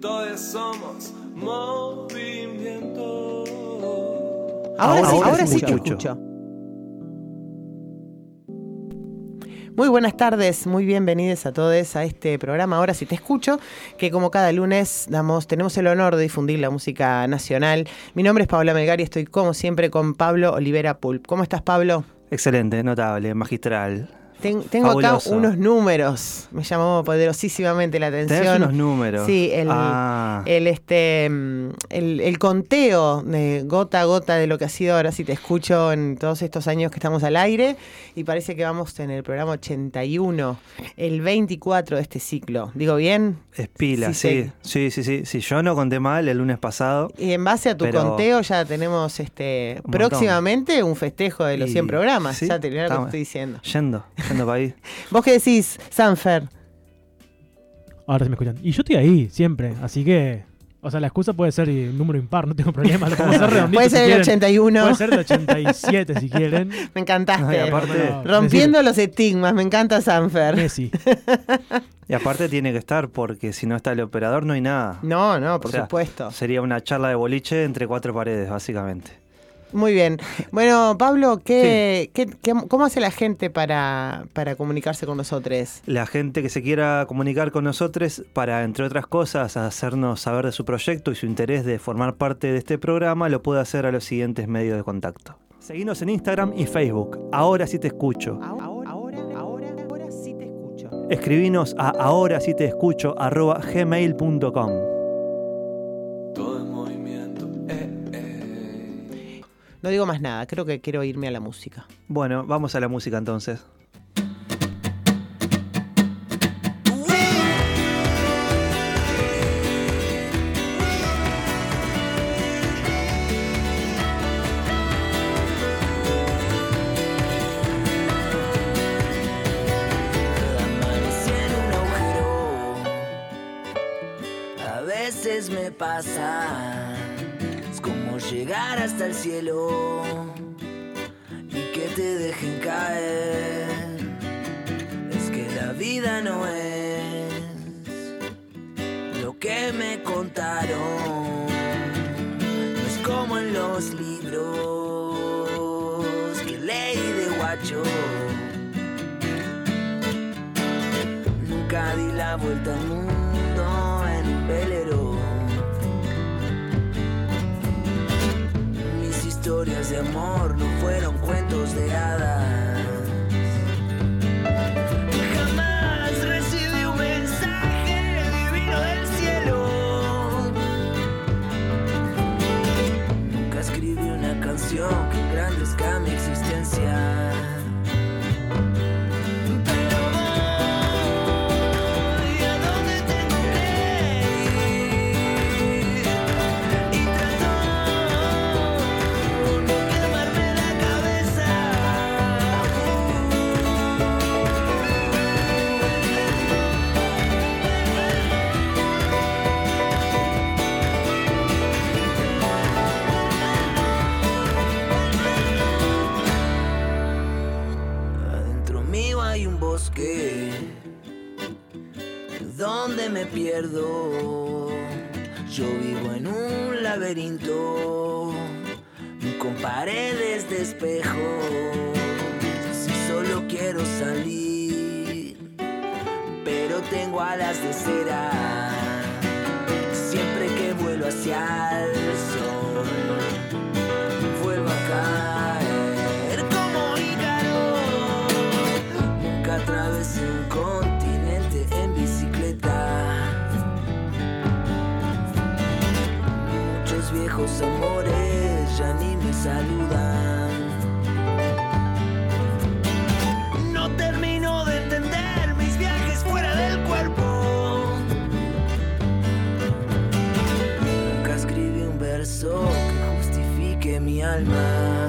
Todos somos movimiento. Ahora sí te escucho. Muy buenas tardes, muy bienvenidos a todos a este programa Ahora sí te escucho, que como cada lunes tenemos el honor de difundir la música nacional. Mi nombre es Paola Melgar y estoy como siempre con Pablo Olivera Pulp. ¿Cómo estás, Pablo? Excelente, notable, magistral. Tengo acá unos números, me llamó poderosísimamente la atención. ¿Tenés unos números? Sí, el conteo de gota a gota de lo que ha sido Ahora sí te escucho en todos estos años que estamos al aire, y parece que vamos en el programa 81, el 24 de este ciclo. ¿Digo bien? Es pila, sí. Sí, yo no conté mal el lunes pasado. Y en base a tu conteo ya tenemos próximamente un festejo de los 100 programas. ¿Sí? Ya te lo que estoy diciendo. Yendo para ahí. ¿Vos qué decís, Sanfer? Ahora se me escuchan. Y yo estoy ahí, siempre. Así que, o sea, la excusa puede ser un número impar, no tengo problema. Lo podemos hacer redondito. Puede ser el 81. Puede ser el 87 si quieren. Me encantaste. No, y aparte, rompiendo los estigmas, me encanta Sanfer. Messi. Y aparte tiene que estar, porque si no está el operador no hay nada. No, por supuesto. Sería una charla de boliche entre cuatro paredes, básicamente. Muy bien. Bueno, Pablo, ¿cómo hace la gente para comunicarse con nosotros? La gente que se quiera comunicar con nosotros para, entre otras cosas, hacernos saber de su proyecto y su interés de formar parte de este programa, lo puede hacer a los siguientes medios de contacto. Seguinos en Instagram y Facebook. Ahora sí te escucho. Ahora sí te escucho. Escribinos a ahorasitescucho@gmail.com. No digo más nada, creo que quiero irme a la música. Bueno, vamos a la música entonces. Amanecí en un agujero, a veces me pasa. Llegar hasta el cielo y que te dejen caer. Es que la vida no es lo que me contaron. No es como en los libros que leí de guacho. Nunca di la vuelta al mundo en un velero. Historias de amor no fueron cuentos de hadas. Jamás recibí un mensaje divino del cielo. Nunca escribí una canción que engrandezca mi existencia. Donde me pierdo, yo vivo en un laberinto con paredes de espejos. Si solo quiero salir, pero tengo alas de cera. Siempre que vuelo hacia el sol, vuelvo a caer como Ícaro. Nunca atravesé un continente en bicicleta. Muchos viejos amores ya ni me saludan. No termino de entender mis viajes fuera del cuerpo. Nunca escribí un verso que justifique mi alma.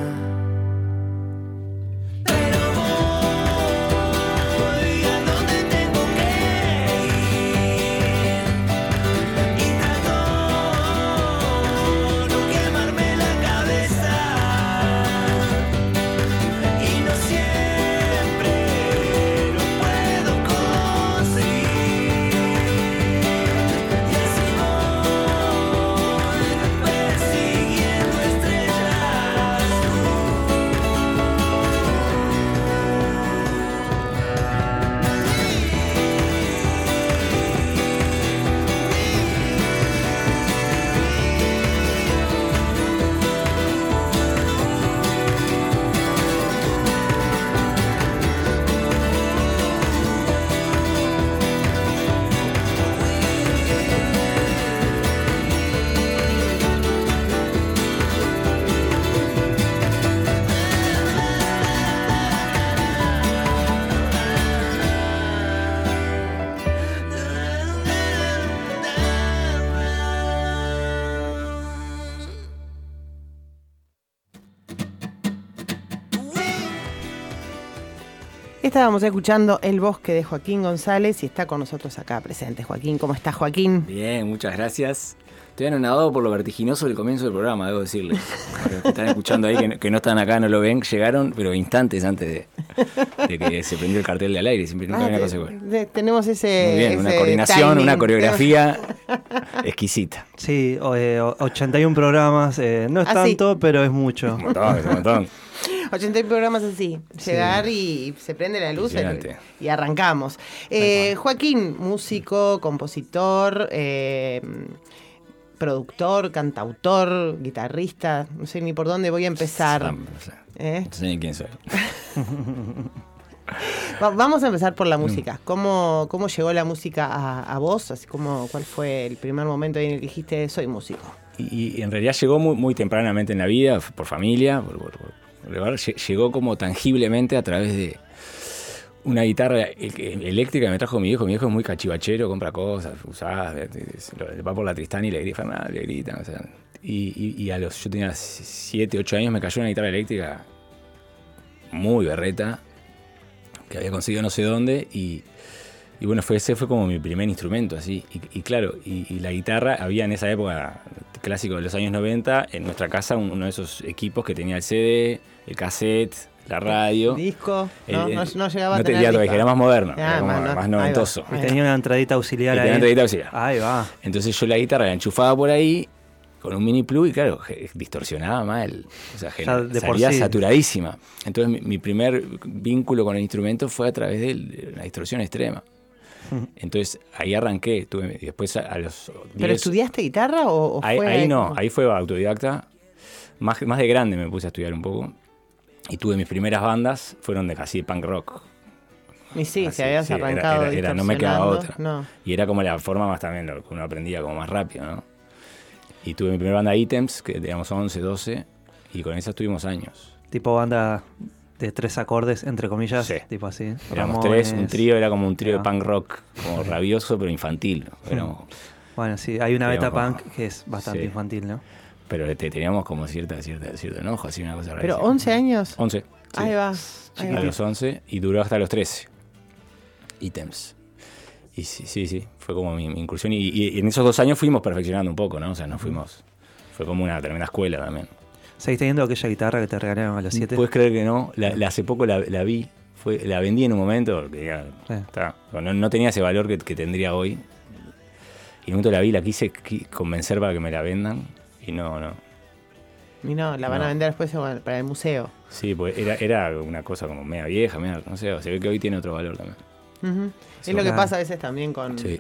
Estábamos escuchando El Bosque de Joaquín González y está con nosotros acá presente Joaquín. ¿Cómo estás, Joaquín? Bien, muchas gracias. Estoy anonadado por lo vertiginoso del comienzo del programa, debo decirles. Para los que están escuchando ahí, que no están acá, no lo ven, llegaron, pero instantes antes de que se prendió el cartel del aire. Siempre nunca había una cosa igual. Tenemos ese Muy bien, ese una coordinación, timing. una coreografía exquisita. Sí, 81 programas, no es Ah, tanto, pero es mucho. Un montón, un montón. 80 programas así, llegar y se prende la luz Impresionante. y arrancamos. Joaquín, músico, compositor, productor, cantautor, guitarrista, no sé ni por dónde voy a empezar. No sé ni quién soy. Vamos a empezar por la música. ¿Cómo llegó la música a vos? Así como, ¿cuál fue el primer momento en el que dijiste soy músico? Y en realidad llegó muy tempranamente en la vida, por familia, llegó como tangiblemente a través de una guitarra eléctrica que me trajo mi viejo. Mi viejo es muy cachivachero, compra cosas usadas, va por la Tristán y le gritan, o sea, y yo tenía 7, 8 años, me cayó una guitarra eléctrica muy berreta que había conseguido no sé dónde y bueno, ese fue como mi primer instrumento así y claro, y la guitarra había en esa época, clásico de los años 90, en nuestra casa uno de esos equipos que tenía el CD, el cassette, la radio. ¿Disco? No llegaba a no tener ya disco. era más moderno, Ah, era como más noventoso. Y tenía una entradita auxiliar Y ahí. tenía entradita auxiliar. Ahí va. Entonces yo la guitarra la enchufaba por ahí con un mini plug y claro, distorsionaba mal. O sea, Ya de por salía sí. saturadísima. Entonces mi primer vínculo con el instrumento fue a través de la distorsión extrema. Entonces ahí arranqué. Y después a los 10... ¿Pero estudiaste guitarra o ahí, fue...? ahí no, ahí fue autodidacta. Más de grande me puse a estudiar un poco. Y tuve mis primeras bandas, fueron de casi punk rock. Y sí, Así, si habías sí, arrancado no me quedaba distorsionando, otra. no. Y era como la forma más también, lo que uno aprendía como más rápido, ¿no? Y tuve mi primera banda Items, que teníamos 11, 12, y con esa estuvimos años. Tipo banda de 3 acordes, entre comillas, Sí. tipo así. Éramos Ramones. 3, un trío, era como un trío Ahí de va. punk rock, como rabioso pero infantil, ¿no? Éramos, Bueno, sí, hay una beta Digamos, punk que es bastante sí. infantil, ¿no? pero teníamos como cierto enojo, así una cosa ¿Pero rarísima. 11 años? 11, sí. Ahí va. Ahí A va. los 11 y duró hasta los 13. Items. Y sí, fue como mi incursión. Y en esos 2 años fuimos perfeccionando un poco, ¿no? O sea, nos fuimos. Fue como una tremenda escuela también. ¿Seguís teniendo aquella guitarra que te regalaron a los 7? ¿Puedes creer que no? Hace poco la vi. La vendí en un momento, porque ya no tenía ese valor que tendría hoy. Y en un momento la vi, la quise convencer para que me la vendan. Y no. Y no, la van a No. vender después para el museo. Sí, pues era una cosa como media vieja, no sé, se ve que hoy tiene otro valor también. Ujú. Sí, Es lo que claro. pasa a veces también con Sí.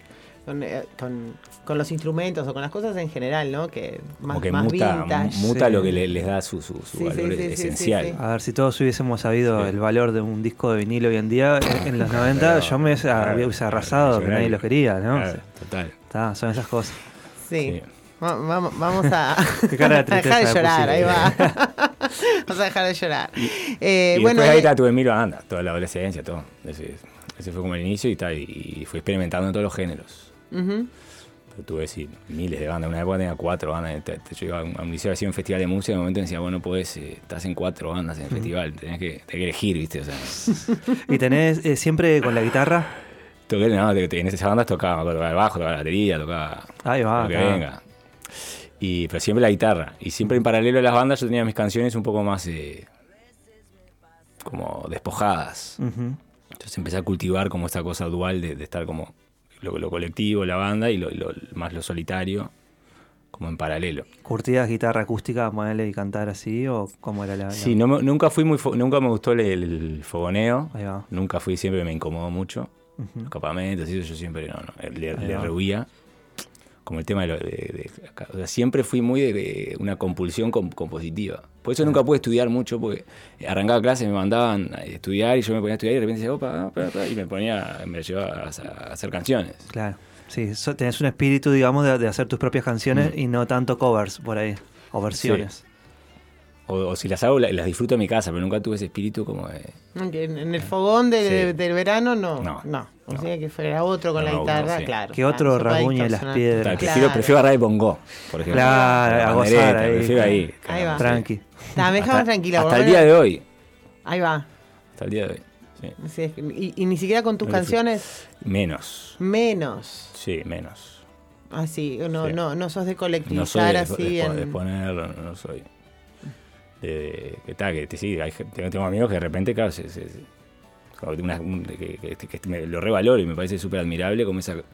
los instrumentos o con las cosas en general, ¿no? Que más, Como que más muta vintage. Sí. lo que les da su Sí, valor sí, sí, esencial. sí, sí. A ver, si todos hubiésemos sabido Sí. el valor de un disco de vinilo hoy en día, en los 90 yo me hubiese arrasado, que nadie los quería, ¿no? Claro, total. Son esas cosas. Sí. Sí. Vamos a, Qué cara de a dejar de tristeza llorar, me ahí pusiste. va. Vamos a dejar de llorar. Y Bueno, después ahí tuve 1000 bandas, toda la adolescencia, todo. Ese fue como el inicio y fui experimentando en todos los géneros. ujú. Pero tuve sí, miles de bandas. Una época tenía 4 bandas. Yo iba a un liceo, hacía un festival de música y en un momento decía, bueno, podés, estás en 4 bandas en el festival, tenés que elegir, ¿viste? O sea, ¿Y tenés siempre con la guitarra? en esas bandas tocaba el bajo, tocaba la batería, tocaba Ahí va, lo que claro. venga. Pero siempre la guitarra. Y siempre en paralelo a las bandas yo tenía mis canciones un poco más como despojadas. Ujú. Entonces empecé a cultivar como esta cosa dual de estar como lo colectivo, la banda, y más lo solitario, como en paralelo. ¿Curtías guitarra acústica, ponerle y cantar así? ¿O cómo era la...? Sí, nunca me gustó el fogoneo. Ahí va. Nunca fui, siempre me incomodó mucho. Ujú. Los campamentos y eso yo siempre le Ahí va. rehuía. Como el tema o sea, siempre fui muy de una compulsión compositiva. Por eso nunca pude estudiar mucho, porque arrancaba clases, me mandaban a estudiar y yo me ponía a estudiar y de repente decía, opa, y me llevaba a hacer canciones. Claro. Sí, tenés un espíritu, digamos, de hacer tus propias canciones y no tanto covers por ahí, o versiones. O si las hago, las disfruto en mi casa, pero nunca tuve ese espíritu como de... Aunque en el fogón Sí. del verano no. No. O sea que fuera otro con la No, guitarra, sí. claro. Que otro se puede rasguñe las distorsionar. piedras. Claro, prefiero agarrar el bongo, por ejemplo. Claro, La a gozar bandereta, ahí. prefiero ahí. Ahí va. Tranqui. Nah, me dejaba tranquila. por Hasta lo el día menos- de hoy. Ahí va. Hasta el día de hoy. Sí. Sí, y ni siquiera con tus No disfruto. canciones. Menos. Menos. Sí, menos. Así, no, Sí. no sos de No colectivizar soy de así. ponerlo, no soy. Sí, tengo amigos que de repente, claro, como que me lo revaloro y me parece súper admirable como esa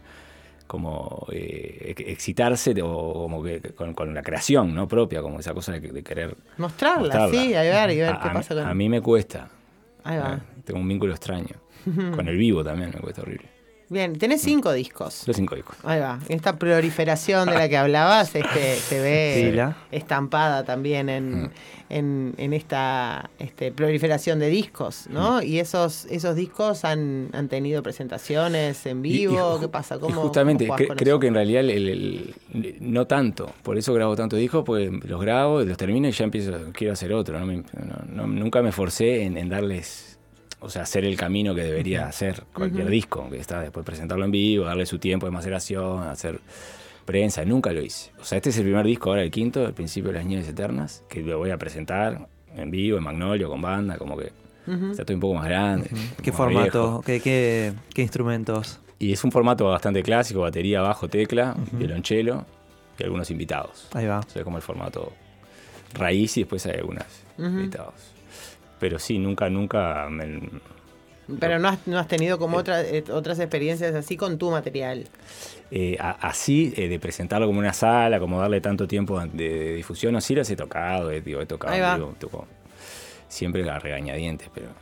excitarse como que con la creación, ¿no? Propia, como esa cosa de querer Mostrarla, sí, a ver qué pasa con... A mí me cuesta. Ahí va. Tengo un vínculo extraño. Con el vivo también me cuesta horrible. Bien, tenés 5 discos. Los 5 discos. Ahí va. Esta proliferación de la que hablabas se ve Pila. estampada también en esta proliferación de discos, ¿no? Y esos discos han tenido presentaciones en vivo. ¿Qué pasa? ¿Cómo, justamente, cómo jugás con creo eso? que en realidad no tanto. Por eso grabo tantos discos, porque los grabo, los termino y ya quiero hacer otro. Nunca me forcé en darles... O sea, hacer el camino que debería hacer cualquier disco, que está después presentarlo en vivo, darle su tiempo de maceración, hacer prensa. Nunca lo hice. O sea, este es el primer disco, ahora el quinto, El principio de las nieves eternas, que lo voy a presentar en vivo, en Magnolio, con banda, como que ya estoy un poco más grande. ¿Qué más formato? viejo. ¿Qué instrumentos? Y es un formato bastante clásico, batería, bajo, tecla, violonchelo y algunos invitados. Ahí va. O sea, como el formato raíz y después hay algunos invitados. Pero sí, nunca Pero no has tenido como otras experiencias así con tu material. así, de presentarlo como una sala, como darle tanto tiempo de difusión, no, sí los he tocado, he tocado, Ahí va. toco siempre a regañadientes, pero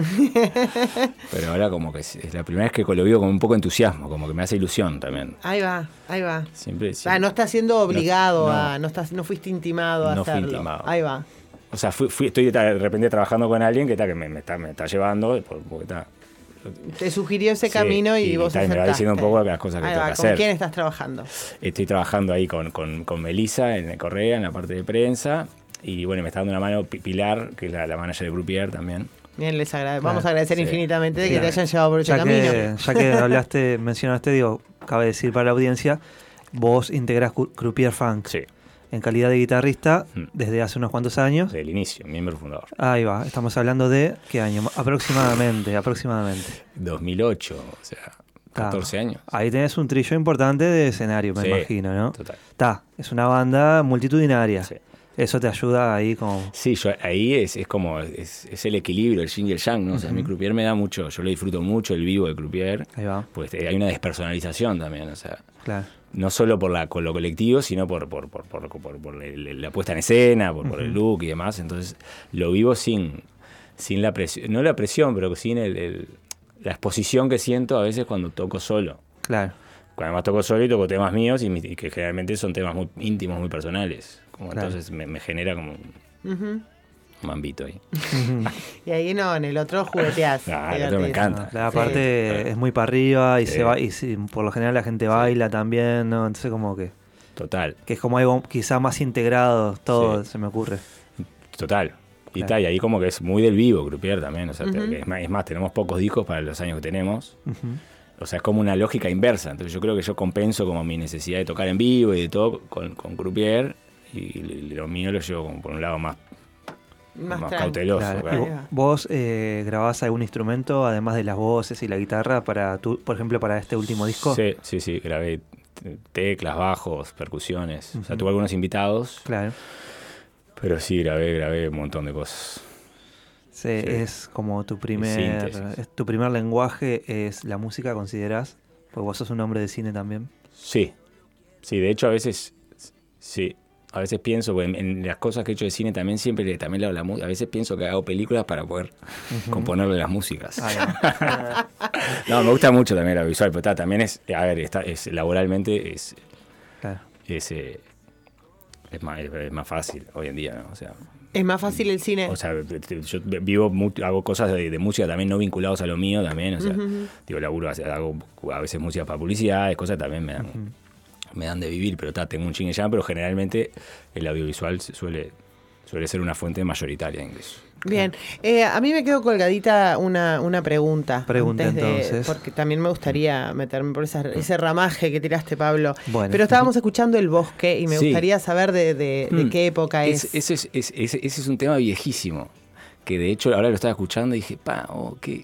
ahora como que es la primera vez que lo vivo con un poco de entusiasmo, como que me hace ilusión también. Ahí va. Siempre. No estás siendo obligado no. no fuiste intimado a No fui hacerlo. intimado. Ahí va. O sea, estoy de repente trabajando con alguien que me está llevando, porque está... Te sugirió ese Sí, camino y vos me va aceptaste. diciendo un poco las cosas que Ahí tengo va. que ¿Con hacer. quién estás trabajando? Estoy trabajando ahí con Melissa en Correa, en la parte de prensa, y bueno, me está dando una mano Pilar, que es la manager de Grupier también. Bien, vamos a agradecer Sí. infinitamente de que Claro. te hayan llevado por ese camino. Ya que mencionaste, cabe decir para la audiencia, vos integrás Croupier Funk Sí, en calidad de guitarrista Mm. desde hace unos cuantos años. desde el inicio, miembro fundador. Ahí va, estamos hablando de ¿qué año? Aproximadamente. 2008, o sea, 14 años. Ahí tenés un trillo importante de escenario, me Sí, imagino, ¿no? Total. Es una banda multitudinaria. Sí. Eso te ayuda ahí como... Sí, ahí es como es el equilibrio, el yin y el yang, ¿no? O sea, mi Croupier me da mucho, yo lo disfruto mucho, el vivo de Croupier, Ahí va, pues hay una despersonalización también, o sea, claro. no solo con lo colectivo, sino por la puesta en escena, por el look y demás. Entonces lo vivo sin la presión, no la presión, pero sin la exposición que siento a veces cuando toco solo. Claro. Cuando más toco solo y toco temas míos y que generalmente son temas muy íntimos, muy personales. Claro. Entonces me genera como un mambito ahí. Y ahí no, en el otro jugueteás. Ah, te el otro me divertís. encanta. La parte es muy para arriba y Sí. se va y sí, por lo general la gente baila también, ¿no? Entonces como que Total. es como algo quizá más integrado todo, Sí. se me ocurre. Total. Y, Claro. y ahí como que es muy del vivo, Croupier también. O sea, es más, tenemos pocos discos para los años que tenemos. Ujú. O sea, es como una lógica inversa. Entonces yo creo que yo compenso como mi necesidad de tocar en vivo y de todo con Croupier. Y lo mío lo llevo como por un lado más tranqui. cauteloso. Claro. claro. ¿Y vos grabás algún instrumento además de las voces y la guitarra para por ejemplo, para este último disco? Sí, grabé teclas, bajos, percusiones. O sea, Ujú. tuve algunos invitados, Claro. pero sí, grabé un montón de cosas. Sí, Sí. es como tu primer lenguaje es la música, ¿considerás? Porque vos sos un hombre de cine también. Sí, de hecho a veces pienso, porque en las cosas que he hecho de cine también le hago la música, a veces pienso que hago películas para poder componerle las músicas. Ahí va. No, me gusta mucho también la visual, pero también es laboralmente Claro. es más fácil hoy en día, ¿no? Es más fácil el cine. O sea, yo hago cosas de música también no vinculados a lo mío también, o sea, laburo, hago a veces música para publicidades, cosas también me dan de vivir, pero tengo un chingue ya, pero generalmente el audiovisual suele ser una fuente mayoritaria de ingresos. Bien, a mí me quedó colgadita una pregunta. Pregunta, antes entonces. Porque también me gustaría meterme por ese ramaje que tiraste, Pablo. Bueno. Pero estábamos escuchando El Bosque y me Sí. gustaría saber de qué época es. Ese es un tema viejísimo, que de hecho ahora lo estaba escuchando y dije,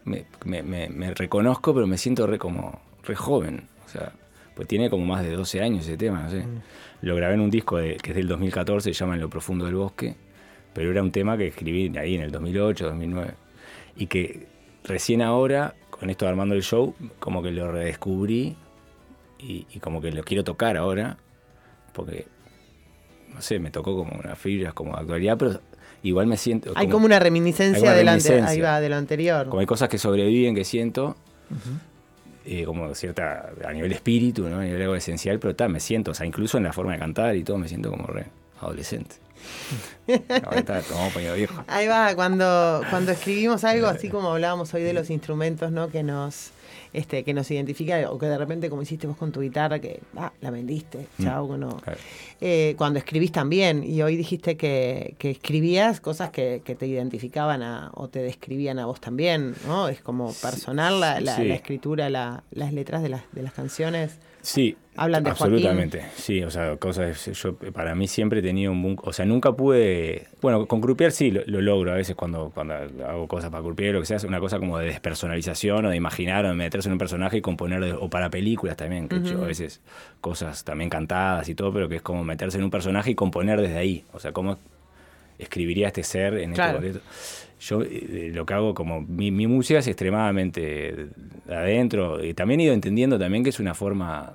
me reconozco, pero me siento re joven. O sea, pues tiene como más de 12 años ese tema, no sé. Lo grabé en un disco que es del 2014, se llama En lo profundo del bosque, pero era un tema que escribí ahí en el 2008, 2009. Y que recién ahora, con esto de armando el show, como que lo redescubrí y como que lo quiero tocar ahora, porque, no sé, me tocó como unas fibras como de actualidad, pero igual me siento... Hay como una reminiscencia ahí va, de lo anterior. Como hay cosas que sobreviven, que siento, como cierta, a nivel espíritu, ¿no? A nivel algo esencial, pero me siento, o sea, incluso en la forma de cantar y todo, me siento como re adolescente. Ahorita estamos poniendo viejo. Ahí va, cuando escribimos algo, así como hablábamos hoy de los instrumentos, ¿no? Que nos identifica, o que de repente, como hiciste vos con tu guitarra, que la vendiste, chau, no. Claro. Cuando escribís también, y hoy dijiste que escribías cosas que te identificaban o te describían a vos también, ¿no? Es como personal la escritura, las letras de las canciones. Sí, hablan de absolutamente. Joaquín. Sí, o sea, yo para mí siempre he tenido o sea, nunca pude, bueno, con Croupier sí lo logro a veces cuando hago cosas para Croupier, lo que sea, es una cosa como de despersonalización o de imaginar o de meterse en un personaje y componer, o para películas también, que he hecho a veces cosas también cantadas y todo, pero que es como meterse en un personaje y componer desde ahí, o sea, cómo escribiría este ser en este contexto. Yo lo que hago como mi música es extremadamente de adentro, y también he ido entendiendo también que es una forma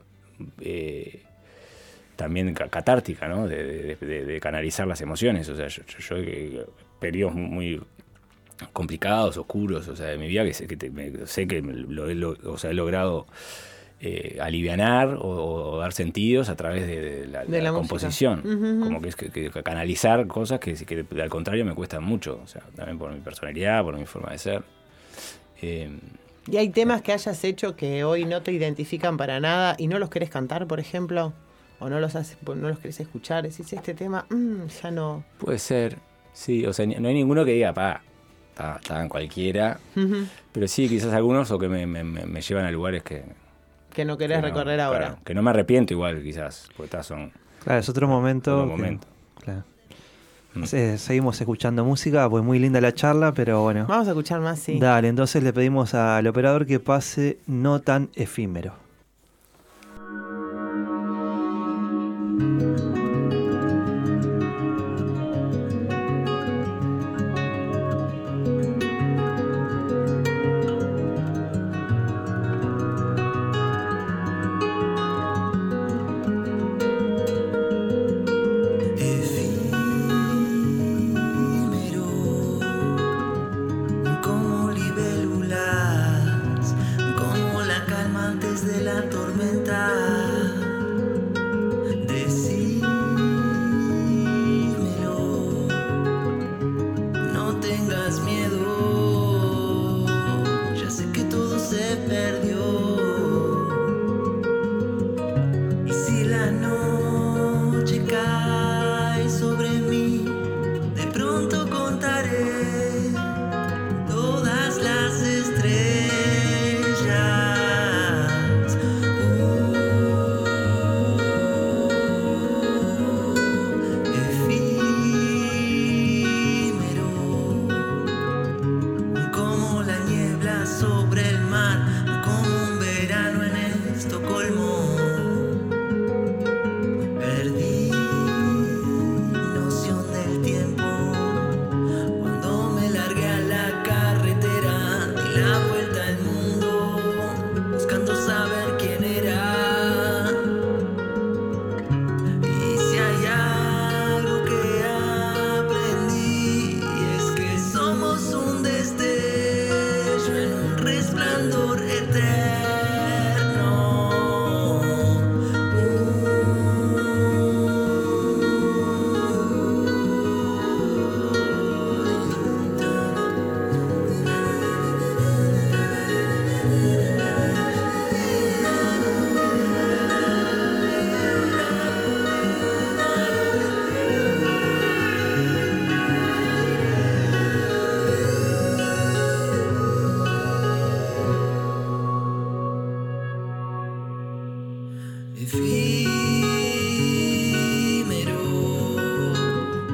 también catártica, ¿no? De canalizar las emociones. O sea, yo periodos muy complicados, oscuros, o sea, de mi vida que sé que he logrado alivianar o dar sentidos a través de la composición. Como que es que canalizar cosas que al contrario me cuestan mucho, o sea, también por mi personalidad, por mi forma de ser. ¿Y hay temas que hayas hecho que hoy no te identifican para nada y no los querés cantar, por ejemplo? ¿O no los querés escuchar? Decís, este tema, ya no... Puede ser, sí, o sea, no hay ninguno que diga, está en cualquiera, pero sí, quizás algunos o que me llevan a lugares que no querés recorrer ahora. Claro, que no me arrepiento igual, quizás, porque son... Claro, es otro momento. Claro. Seguimos escuchando música, pues muy linda la charla, pero bueno. Vamos a escuchar más, sí. Dale, entonces le pedimos al operador que pase No Tan Efímero.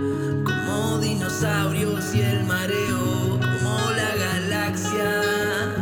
Efímero, como dinosaurios y el mareo, como la galaxia.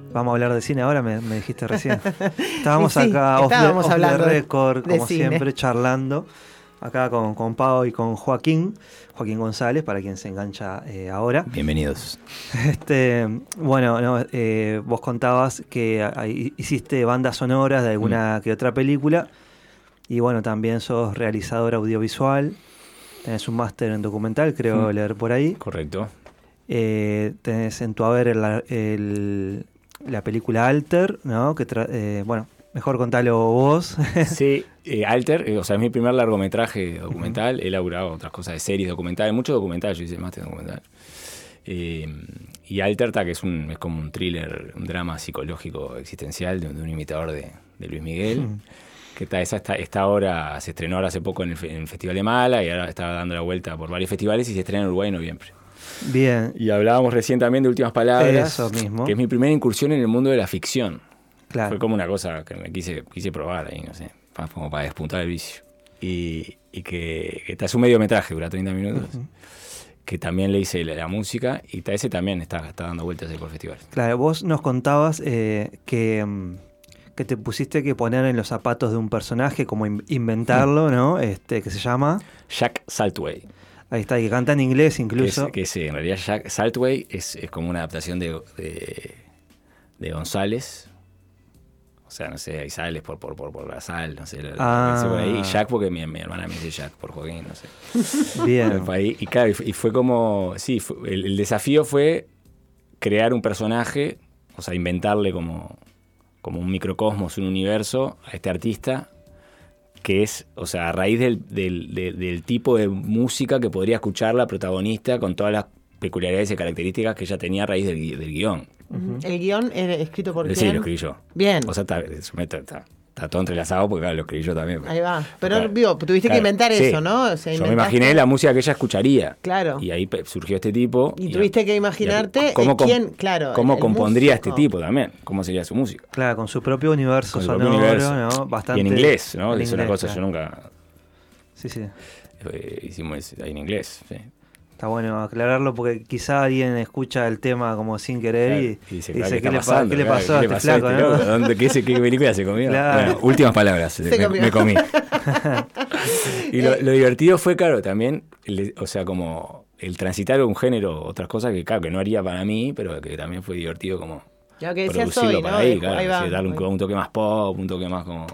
Vamos a hablar de cine ahora, me dijiste recién. Estábamos Y sí, acá estábamos off the hablando record, de como cine. siempre, charlando. Acá con Pau y con Joaquín González, para quien se engancha ahora. Bienvenidos. Bueno, no, vos contabas que hiciste bandas sonoras de alguna que otra película. Y bueno, también sos realizador audiovisual. Tenés un máster en documental, creo leer por ahí. Correcto. Tenés en tu haber la película Alter, ¿no? Bueno, mejor contalo vos. Sí, Alter, o sea, es mi primer largometraje documental. He laburado otras cosas de series documentales, muchos documentales, yo hice máster documental. Y Alter, que es como un thriller, un drama psicológico existencial de un imitador de Luis Miguel. Que esta ahora se estrenó ahora hace poco en el Festival de Mala y ahora está dando la vuelta por varios festivales y se estrena en Uruguay en noviembre. Bien. Y hablábamos recién también de Últimas Palabras, Eso mismo. que es mi primera incursión en el mundo de la ficción. Claro. Fue como una cosa que me quise probar ahí, no sé, como para despuntar el vicio. Y que es un mediometraje, dura 30 minutos, que también le hice la música y ese también está dando vueltas ahí por festivales. Claro, vos nos contabas que te pusiste que poner en los zapatos de un personaje, como inventarlo, ¿no? Que se llama Jack Saltway. Ahí está, que canta en inglés incluso. Que en realidad Jack Saltway es como una adaptación de González. O sea, no sé, hay sales por la sal, no sé, pensé por ahí. Y Jack porque mi hermana me dice Jack por Joaquín, no sé. Bien. Y claro, y fue como, sí, el desafío fue crear un personaje, o sea, inventarle como un microcosmos, un universo a este artista que es, o sea, a raíz del tipo de música que podría escuchar la protagonista con todas las peculiaridades y características que ella tenía a raíz del guión. ¿El guión era escrito por quién? Sí, lo escribí yo. Bien. O sea, está todo entrelazado porque claro, lo escribí yo también. Ahí va. Pero claro, tuviste que inventar sí. eso, ¿no? O sea, yo me imaginé la música que ella escucharía. Claro. Y ahí surgió este tipo. Y tuviste que imaginarte quién, claro. Cómo el compondría músico. este tipo también. Cómo sería su música. Claro, con su propio universo Con su sonoro, propio universo. ¿no? Bastante. Y en inglés, ¿no? En Es una inglés, cosa, claro. yo nunca Sí, sí. hicimos ahí en inglés. Sí. Está bueno aclararlo porque quizá alguien escucha el tema como sin querer y dice, dice, ¿qué le pasó a este flaco? ¿No? ¿Qué película se comió? Claro. Bueno, últimas palabras, me comí. Y lo divertido fue, claro, también, o sea, como el transitar un género, otras cosas que, claro, que no haría para mí, pero que también fue divertido como Lo que decías producirlo hoy, para ¿no? ahí, claro, Ahí va. sí, darle un toque más pop, un toque más como...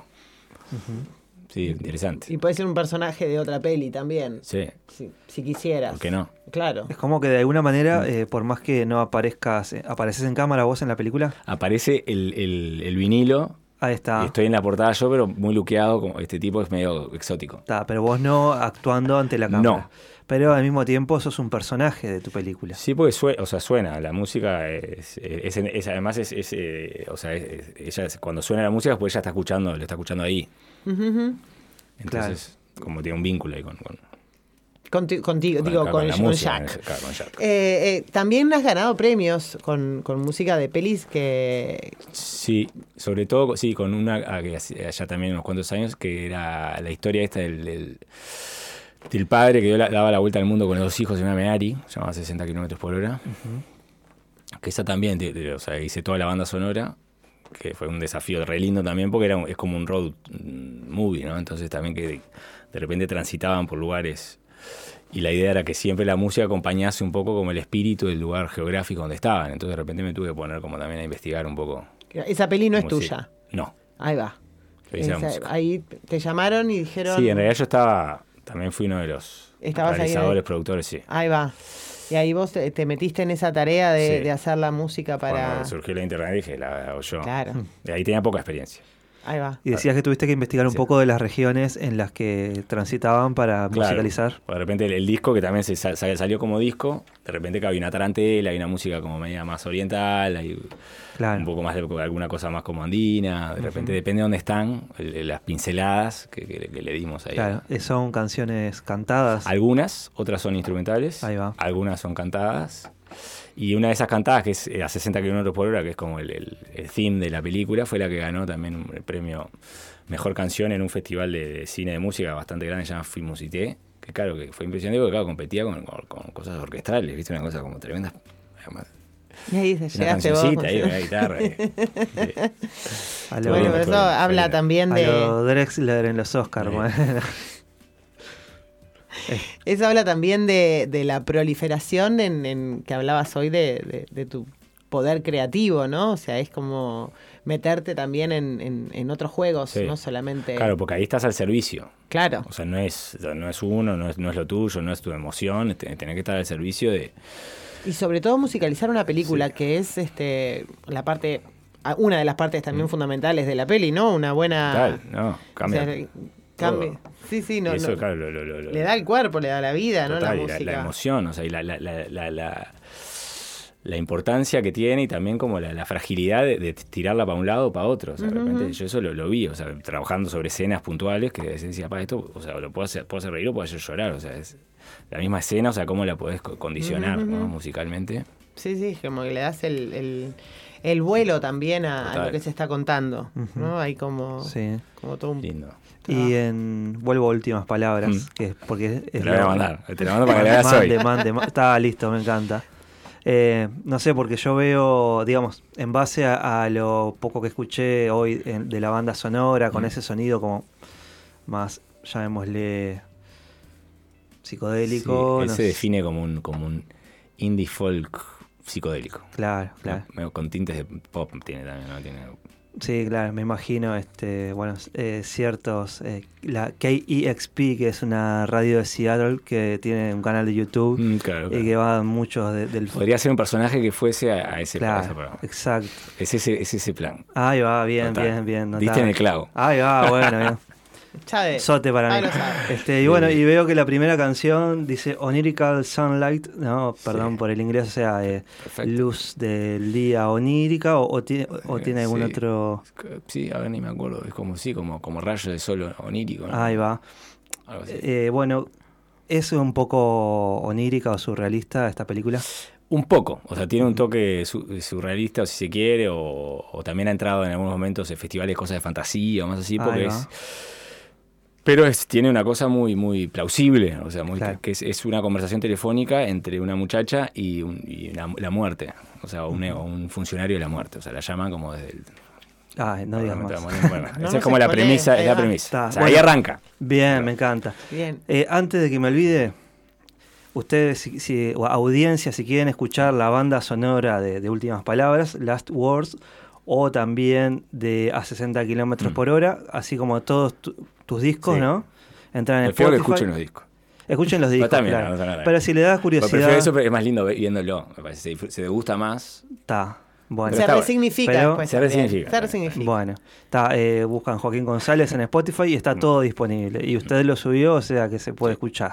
Sí, interesante. Y puede ser un personaje de otra peli también. Sí, Si quisieras. ¿por qué no? Claro. Es como que de alguna manera, por más que no apareces en cámara vos en la película. Aparece el vinilo. Ahí está. Estoy en la portada yo, pero muy luqueado, como este tipo es medio exótico. Está, pero vos no actuando ante la cámara. No. Pero al mismo tiempo sos un personaje de tu película. Sí, porque suena, la música además ella cuando suena la música, pues ella lo está escuchando ahí. Entonces, como tiene un vínculo ahí Contigo, digo, con la música, Jack. claro, con Jack. También has ganado premios con música de pelis que... Sí, sobre todo, sí, con una que allá también unos cuantos años, que era la historia esta del padre que daba la vuelta al mundo con los 2 hijos en una Menari, se llamaba 60 km/h. Que esa también, o sea, hice toda la banda sonora, que fue un desafío re lindo también, porque es como un road movie, ¿no? Entonces también que de repente transitaban por lugares, y la idea era que siempre la música acompañase un poco como el espíritu del lugar geográfico donde estaban. Entonces de repente me tuve que poner como también a investigar un poco. Esa peli no es como tuya. No. Ahí va. Yo hice la música. Ahí te llamaron y dijeron... Sí, en realidad también fui uno de los realizadores, productores, sí. Ahí va. Y ahí vos te metiste en esa tarea de hacer la música para... Cuando surgió la internet dije, la hago yo. Claro. De ahí tenía poca experiencia. Ahí va. Y decías que tuviste que investigar un poco de las regiones en las que transitaban para musicalizar. De repente el disco, que también salió como disco, de repente que había una tarantela, hay una música como media más oriental, hay un poco más de alguna cosa más como andina. De repente depende de dónde están las pinceladas que le dimos ahí. Claro, son canciones cantadas. Algunas, otras son instrumentales. Ahí va. Algunas son cantadas. Y una de esas cantadas, que es a 60 km/h, que es como el theme de la película, fue la que ganó también el premio Mejor Canción en un festival de cine de música bastante grande, se llama Filmusité, que claro, que fue impresionante porque claro, competía con cosas orquestales, ¿viste? Una cosa como tremenda. Y ahí una llegaste vos. cancioncita ahí, una guitarra. A lo, Bueno, pero eso habla también a de... lo Drexler en los Oscars. Sí. Bueno. Eso habla también de la proliferación en que hablabas hoy de tu poder creativo, ¿no? O sea, es como meterte también en otros juegos, Sí. no solamente... Claro, porque ahí estás al servicio. Claro. O sea, no es uno, no es lo tuyo, no es tu emoción. Tenés que estar al servicio de... Y sobre todo musicalizar una película que es la parte... Una de las partes también fundamentales de la peli, ¿no? Una buena... Tal, no, cambia. O sea, cambia. todo. Sí, no, Y eso, no. claro, Le da el cuerpo, le da la vida, ¿no? La total, y música. la emoción, o sea, y la importancia que tiene y también como la fragilidad de tirarla para un lado o para otro. O sea, de repente yo eso lo vi, o sea, trabajando sobre escenas puntuales que decía, pa, esto, o sea, lo puedo hacer reír o puedo hacer llorar, o sea, es la misma escena, o sea, cómo la podés condicionar, ¿no? Musicalmente. Sí, como que le das el vuelo también a Total. lo que se está contando, ¿no? Hay como, Sí. como todo un... Lindo. Y vuelvo a últimas palabras, porque Te la voy a mandar, te la mando para que la veas hoy. Mande. Está listo, me encanta. No sé, porque yo veo, digamos, en base a lo poco que escuché hoy de la banda sonora, con ese sonido como más, llamémosle, psicodélico. Sí, él no se sé. define como un indie folk psicodélico. Claro. Medio con tintes de pop tiene también, ¿no? Tiene... Sí, claro, me imagino ciertos, la KEXP, que es una radio de Seattle que tiene un canal de YouTube claro. y que va muchos del... Podría ser un personaje que fuese a ese Claro, programa. exacto. Es ese plan. Ahí va, bien, Total. bien. Diste notable. en el clavo. Ahí va, bueno, bien. Chávez. Sote para Ah, mí. lo sabe. Y bueno, y veo que la primera canción dice Onirical Sunlight, no, perdón Sí. por el inglés, o sea, Perfecto. luz del día onírica, o tiene algún Sí. otro... Sí, a ver, ni me acuerdo. Es como rayo de sol onírico, ¿no? Ahí va. Algo así. Bueno, ¿es un poco onírica o surrealista esta película? Un poco, o sea, tiene un toque surrealista, o si se quiere, o también ha entrado en algunos momentos en festivales cosas de fantasía o más así, porque Ahí va. pero tiene una cosa muy, muy plausible, o sea, Claro. que es una conversación telefónica entre una muchacha y la muerte, o sea, o un funcionario de la muerte, o sea, la llaman como desde el... Ay, no digas más. Bueno, No esa es nos como la spoilees, premisa, ahí es la va. premisa. Está, O sea, bueno. ahí arranca. Bien, me encanta. Bien. Antes de que me olvide, ustedes, o audiencia, si quieren escuchar la banda sonora de Últimas Palabras, Last Words, o también de A 60 kilómetros por hora, así como todos tus discos, Sí. ¿no? Entran en Prefiero que Spotify. escuchen los discos. Escuchen los discos, también, claro. no pasa nada. Pero si le das Pero curiosidad, prefiero eso, pero es más lindo viéndolo, me parece. Se gusta más. está. Bueno, Se está- resignifica pero- después. se también. resignifica. Se resignifica. bueno, está, buscan Joaquín González en Spotify y está todo disponible. Y usted lo subió, o sea que se puede escuchar.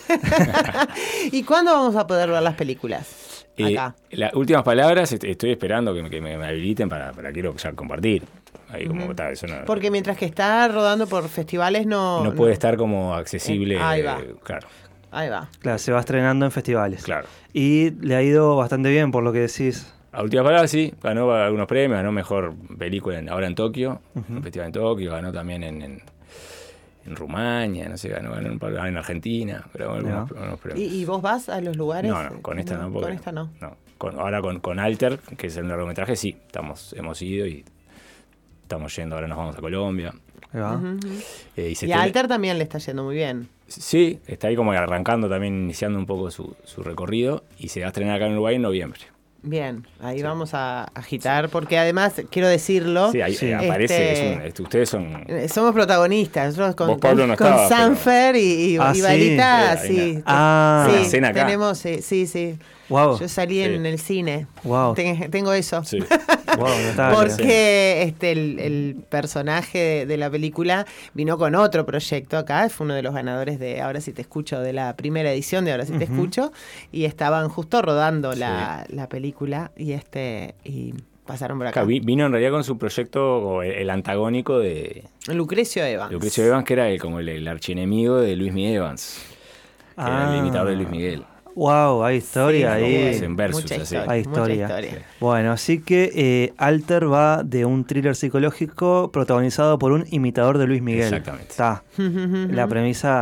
¿Y cuándo vamos a poder ver las películas? Acá. Las últimas palabras, estoy esperando que me habiliten para quiero ya compartir. Ahí como está, eso no, Porque mientras que está rodando por festivales no puede estar como accesible. Ahí va. Claro, Ahí va. Claro, se va estrenando en festivales. claro. Y le ha ido bastante bien, por lo que decís. A últimas palabras, sí, ganó algunos premios, ganó mejor película ahora en Tokio, en un festival en Tokio, ganó también en Rumania, no sé, ganó en Argentina, pero algunos premios. ¿Y vos vas a los lugares? No, con esta no. Porque, Con esta no. Ahora con Alter, que es el largometraje, sí, hemos ido y estamos yendo, ahora nos vamos a Colombia. Ahí va. Y a Alter también le está yendo muy bien. Sí, está ahí como arrancando también, iniciando un poco su recorrido y se va a estrenar acá en Uruguay en noviembre. Bien, ahí vamos a agitar, porque además, quiero decirlo, Sí, ahí Sí. aparece, ustedes son... somos protagonistas. Nosotros con, Vos, Pablo, no con estabas, Sanfer y Ah, sí. Bailita, Sí, sí. hay una- Ah, Sí, una escena acá. tenemos, sí. wow. Yo salí en Sí. el cine. Wow. Tengo eso. Sí. Wow, notable. Porque el personaje de la película vino con otro proyecto acá, fue uno de los ganadores de Ahora sí te escucho, de la primera edición de Ahora sí te escucho, y estaban justo rodando la película y pasaron por acá. Acá vino en realidad con su proyecto, o el antagónico de Lucrecio Evans. Lucrecio Evans, que era como el archienemigo de Luis Miguel Evans, que era el imitador de Luis Miguel. Wow, hay historia Sí, ahí. hacen versus, mucha así. historia, Hay mucha historia. Bueno, así que Alter va de un thriller psicológico protagonizado por un imitador de Luis Miguel. Exactamente. Está. La premisa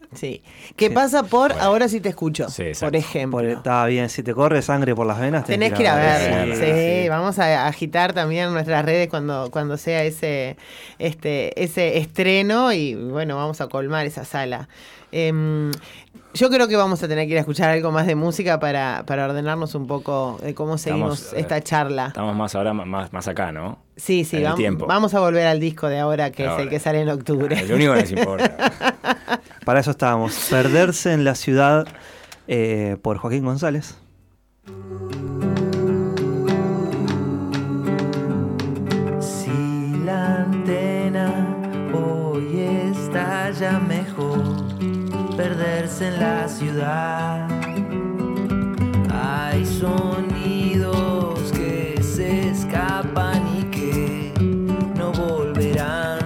Sí. ¿Qué Sí. pasa por Bueno. Ahora sí te escucho? Sí, exacto. Por ejemplo. Está bien, si te corre sangre por las venas, Tenés que ir a verla. verla, Sí, sí. vamos a agitar también nuestras redes cuando sea ese estreno y bueno, vamos a colmar esa sala. Yo creo que vamos a tener que ir a escuchar algo más de música para ordenarnos un poco de cómo seguimos Estamos, esta charla. Estamos más ahora, más acá, ¿no? Sí, en el tiempo. vamos a volver al disco de ahora, que es Ahora. el que sale en octubre. Es lo único que nos importa. Para eso estábamos. Perderse en la ciudad, por Joaquín González. Si la antena hoy está ya mejor, perderse en la ciudad. Hay sonidos que se escapan y que no volverán.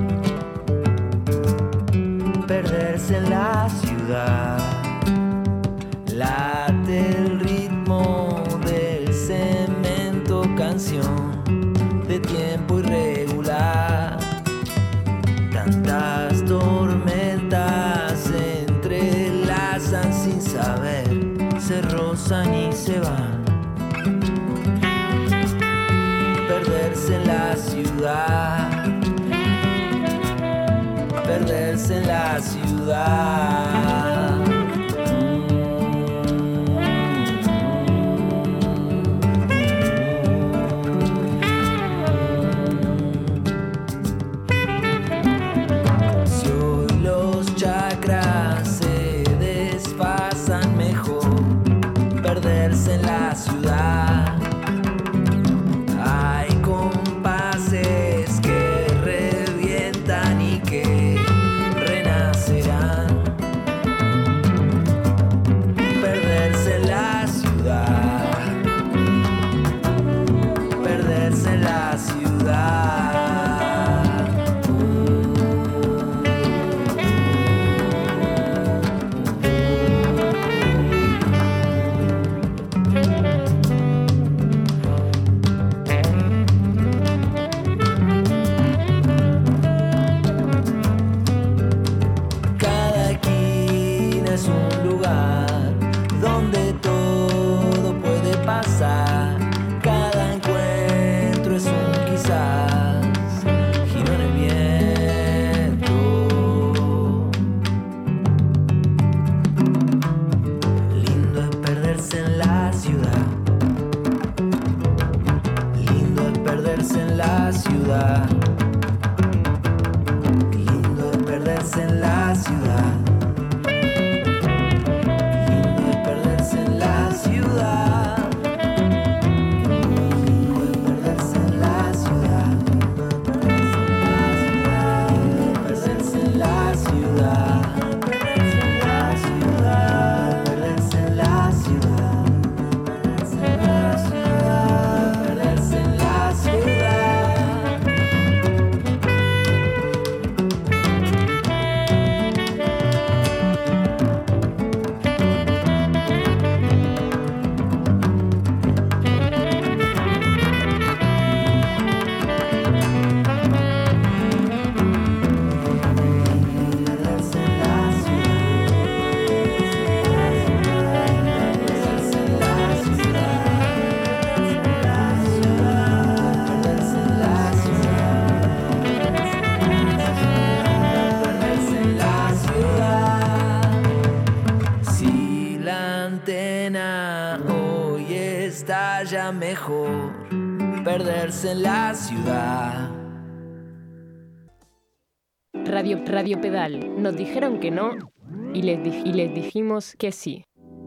Perderse en la ciudad. Late el ritmo del cemento, canción de tiempo irregular. Tantas tormentas se entrelazan sin saber, se rozan y se van. Perderse en la ciudad. Perderse en la ciudad. Si hoy los chakras se desfasan mejor, perderse en la ciudad. Hay compases que revientan y que renacerán. Perderse en la ciudad. Perderse en la ciudad. Cada esquina es un lugar donde todo puede pasar. Cada encuentro es un quizás, giro en el viento. Lindo es perderse en la ciudad. Lindo es perderse en la ciudad. Lindo es perderse en la ciudad. Lindo es perderse en la ciudad. Lindo es perderse en la ciudad. Perderse en la ciudad. Perderse en la ciudad. Perderse en la ciudad. Perderse en la ciudad. Perderse en la ciudad. Si la antena hoy está ya mejor, perderse en la ciudad. Radio Pedal. Nos dijeron que no y les dijimos que sí.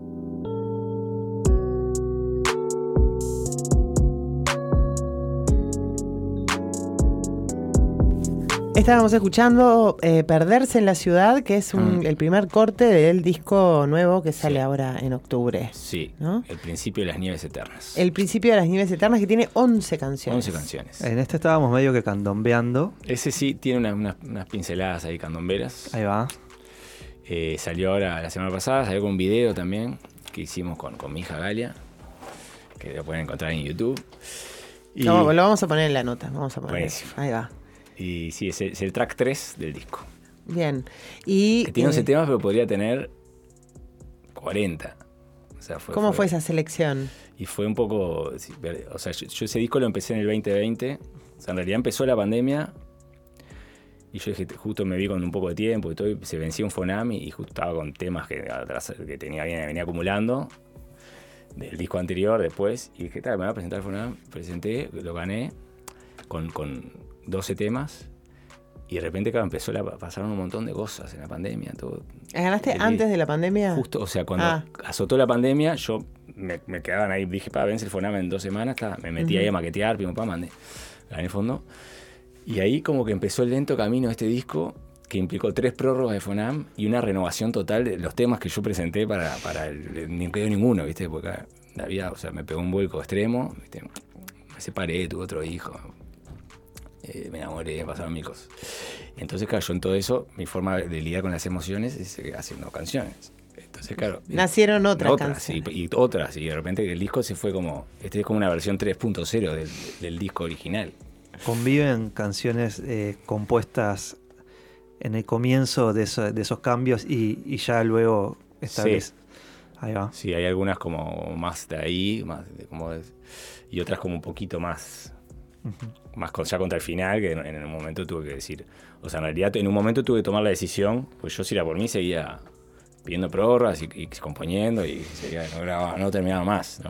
Estábamos escuchando Perderse en la ciudad, que es el primer corte del disco nuevo que sale ahora en octubre. Sí, ¿No? El principio de las nieves eternas. El principio de las nieves eternas, que tiene 11 canciones. 11 canciones. En este estábamos medio que candombeando. Ese sí tiene unas pinceladas ahí candomberas. Ahí va. Salió ahora la semana pasada, salió con un video también que hicimos con mi hija Galia, que lo pueden encontrar en YouTube. Y, Lo vamos a poner en la nota. Vamos a poner. Buenísimo. Ahí va. y sí, es el track 3 del disco. Bien. Y Que tiene 11 temas, pero podría tener 40. O sea, ¿cómo fue esa selección? Y fue un poco... O sea, yo ese disco lo empecé en el 2020. O sea, en realidad empezó la pandemia. Y yo dije, justo me vi con un poco de tiempo y todo, y se vencía un Fonam y justo estaba con temas que venía acumulando del disco anterior, después, y dije, tal, me voy a presentar el Fonam, presenté, lo gané con 12 temas, y de repente, claro, pasaron un montón de cosas en la pandemia, todo. ¿Ganaste antes de la pandemia? Justo, o sea, cuando azotó la pandemia, yo me quedaban ahí, dije, vence el Fonam en 2 semanas, me metí ahí a maquetear, pim, pam, mandé, gané el fondo. Y ahí como que empezó el lento camino de este disco, que implicó 3 prórrogas de Fonam y una renovación total de los temas que yo presenté para ni quedó ninguno, ¿viste? Porque la vida, o sea, me pegó un vuelco extremo, ¿viste? Me separé, tuve otro hijo, me enamoré, pasaron mil cosas. Entonces, claro, yo en todo eso, mi forma de lidiar con las emociones es haciendo canciones. Entonces, claro. Nacieron otras canciones. Y otras, y de repente el disco se fue como, este es como una versión 3.0 del disco original. Conviven canciones compuestas en el comienzo de esos cambios y ya luego establecen. Sí. Ahí va. Sí, hay algunas como más de ahí, y otras como un poquito más, ya contra el final, que en el momento tuve que decir. O sea, en realidad en un momento tuve que tomar la decisión, pues yo si era por mí seguía pidiendo prórrogas y componiendo y seguía, no terminaba más.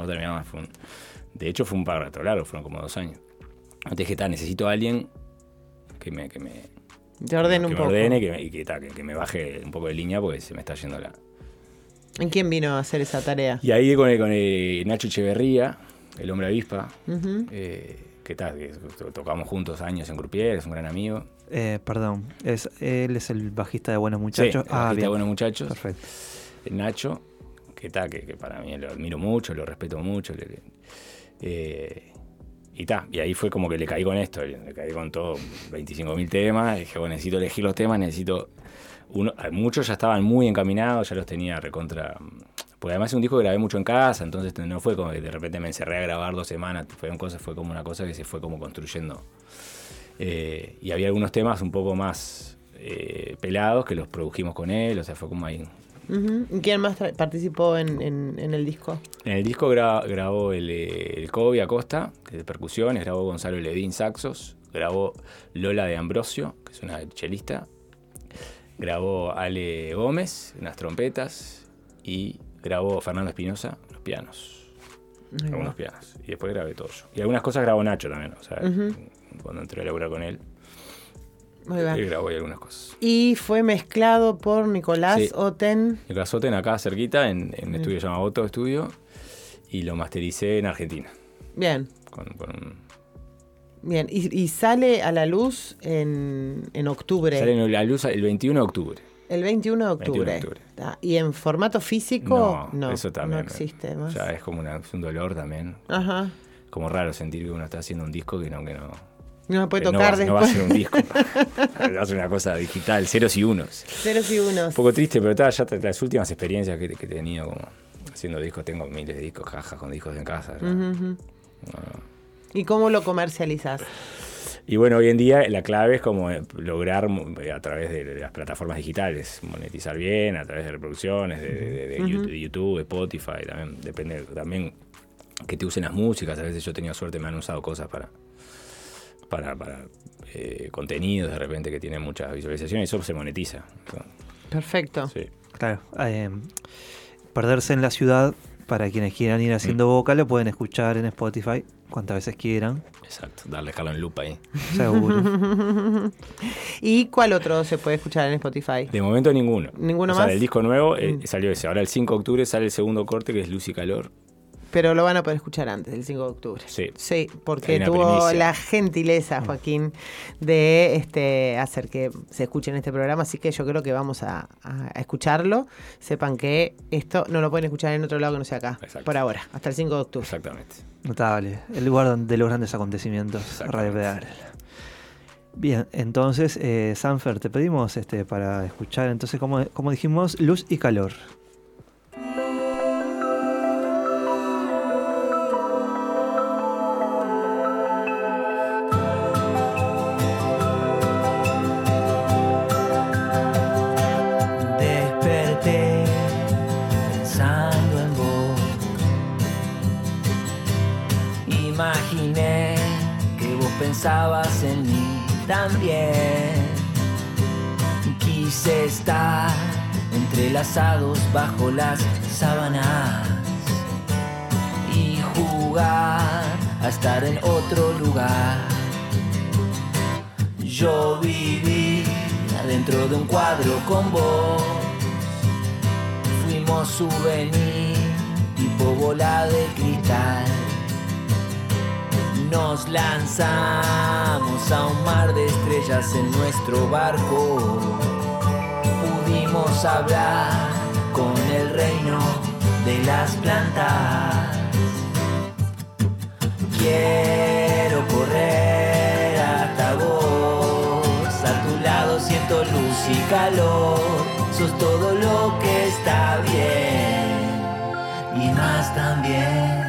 De hecho fue un par de rato largo, fueron como 2 años. Antes que necesito a alguien que me te ordene un poco. Ordene y que me baje un poco de línea porque se me está yendo la... ¿En quién vino a hacer esa tarea? Y ahí con el Nacho Echeverría, el hombre avispa, que tocamos juntos años en Croupier, es un gran amigo. Perdón, él es el bajista de Buenos Muchachos. Sí, el bajista de Buenos Muchachos. Perfecto. El Nacho, que para mí lo admiro mucho, lo respeto mucho. Y ahí fue como que le caí con esto, le caí con todo, 25.000 temas, y dije, bueno, necesito elegir los temas, muchos ya estaban muy encaminados, ya los tenía recontra, porque además es un disco que grabé mucho en casa, entonces no fue como que de repente me encerré a grabar 2 semanas, fue como una cosa que se fue como construyendo. Y había algunos temas un poco más pelados que los produjimos con él, o sea, fue como ahí. ¿Quién más participó en el disco? En el disco grabó el Kobe Acosta, que es de percusiones, grabó Gonzalo Ledín saxos, grabó Lola de Ambrosio, que es una chelista, grabó Ale Gómez, unas trompetas, y grabó Fernando Espinosa, los pianos. Algunos pianos. Y después grabé todo yo. Y algunas cosas grabó Nacho también, o sea, cuando entré a laburar con él. Él grabó ahí algunas cosas. Y fue mezclado por Nicolás Oten. Nicolás Oten, acá cerquita, en un estudio que se llama Otto Estudio, y lo mastericé en Argentina. Bien. Bien, y sale a la luz en octubre. Sale a la luz el 21 de octubre. El 21 de octubre. ¿Y en formato físico? No, eso también. No existe más. Ya es como es un dolor también. Ajá. Como raro sentir que uno está haciendo un disco que no me puede tocar después. No va a ser un disco. Va a ser una cosa digital, ceros y unos. Ceros y unos. Un poco triste, pero ya las últimas experiencias que he tenido como haciendo discos, tengo miles de discos, cajas con discos en casa. ¿Y cómo lo comercializás? Y bueno, hoy en día la clave es como lograr a través de las plataformas digitales, monetizar bien, a través de reproducciones, de YouTube, de Spotify, también depende también que te usen las músicas. A veces yo he tenido suerte, me han usado cosas para contenidos de repente que tienen muchas visualizaciones, y eso se monetiza. Perfecto. Sí. Claro. Perderse en la ciudad, para quienes quieran ir haciendo boca, lo pueden escuchar en Spotify cuantas veces quieran. Exacto, dejarlo en loop ahí. Seguro. ¿Y cuál otro se puede escuchar en Spotify? De momento ninguno. ¿Ninguno más? O sea, el disco nuevo salió ese. Ahora el 5 de octubre sale el segundo corte, que es Luz y Calor. Pero lo van a poder escuchar antes del 5 de octubre. Sí. Porque tuvo primicia. La gentileza, Joaquín, de hacer que se escuche en este programa. Así que yo creo que vamos a escucharlo. Sepan que esto no lo pueden escuchar en otro lado que no sea acá. Exacto. Por ahora, hasta el 5 de octubre. Exactamente. Notable. El lugar de los grandes acontecimientos. Radio Pedal. Bien, entonces, Sanfer, te pedimos para escuchar, entonces, como dijimos, Luz y Calor. desperté pensando en vos. Imaginé que vos pensabas en mí también. Quise estar entrelazados bajo las sábanas y jugar a estar en otro lugar. Yo viví adentro de un cuadro con vos. Fuimos souvenir tipo bola de cristal. Nos lanzamos a un mar de estrellas en nuestro barco. Pudimos hablar con el reino de las plantas. Quiero correr hasta vos. A tu lado siento luz y calor. Sos todo lo que está bien y más también.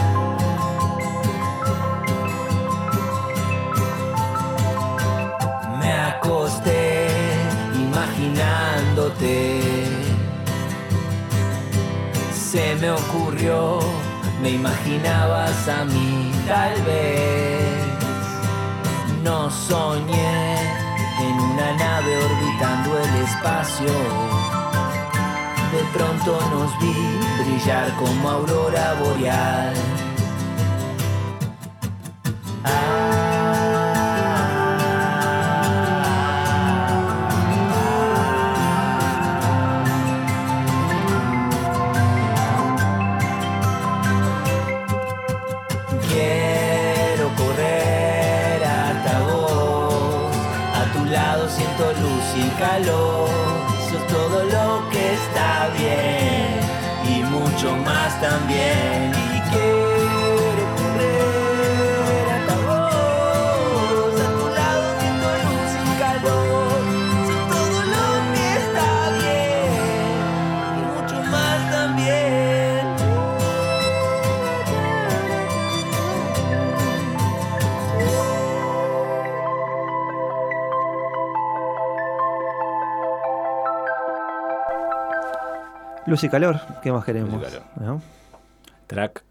Me acosté imaginándote. Se me ocurrió, me imaginabas a mí tal vez. No soñé en una nave orbitando el espacio. De pronto nos vi brillar como aurora boreal. Quiero correr hasta vos. A tu lado siento luz y calor. Sos todo lo que está bien y mucho más también. Y quiero correr hasta vos. A tu lado siento luz y calor. Sos todo lo que está bien y mucho más también. Luz y calor, ¿qué más queremos? Luz y calor. ¿No? Track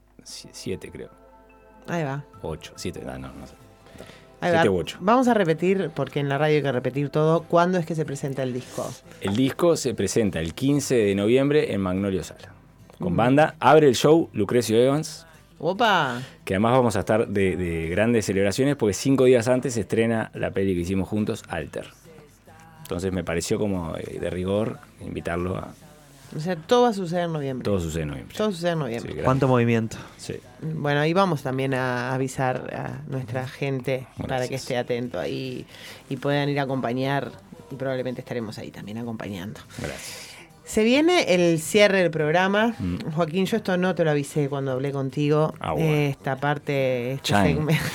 7, creo. Ahí va. 8, 7, no sé. Ahí 7 va. u 8. Vamos a repetir, porque en la radio hay que repetir todo. ¿Cuándo es que se presenta el disco? El disco se presenta el 15 de noviembre en Magnolio Sala. Con banda, abre el show Lucrecio Evans, ¡Opa! que además vamos a estar de grandes celebraciones porque 5 días antes se estrena la peli que hicimos juntos, Alter. Entonces me pareció como de rigor invitarlo a... O sea, todo va a suceder en noviembre. Todo sucede en noviembre. Todo sucede en noviembre. Sí, gracias. ¿Cuánto movimiento? Sí. Bueno, ahí vamos también a avisar a nuestra gente para Gracias. que esté atento ahí y puedan ir a acompañar. Y probablemente estaremos ahí también acompañando. Gracias. Se viene el cierre del programa. Joaquín, yo esto no te lo avisé cuando hablé contigo. Ah, bueno. Esta parte, Chan.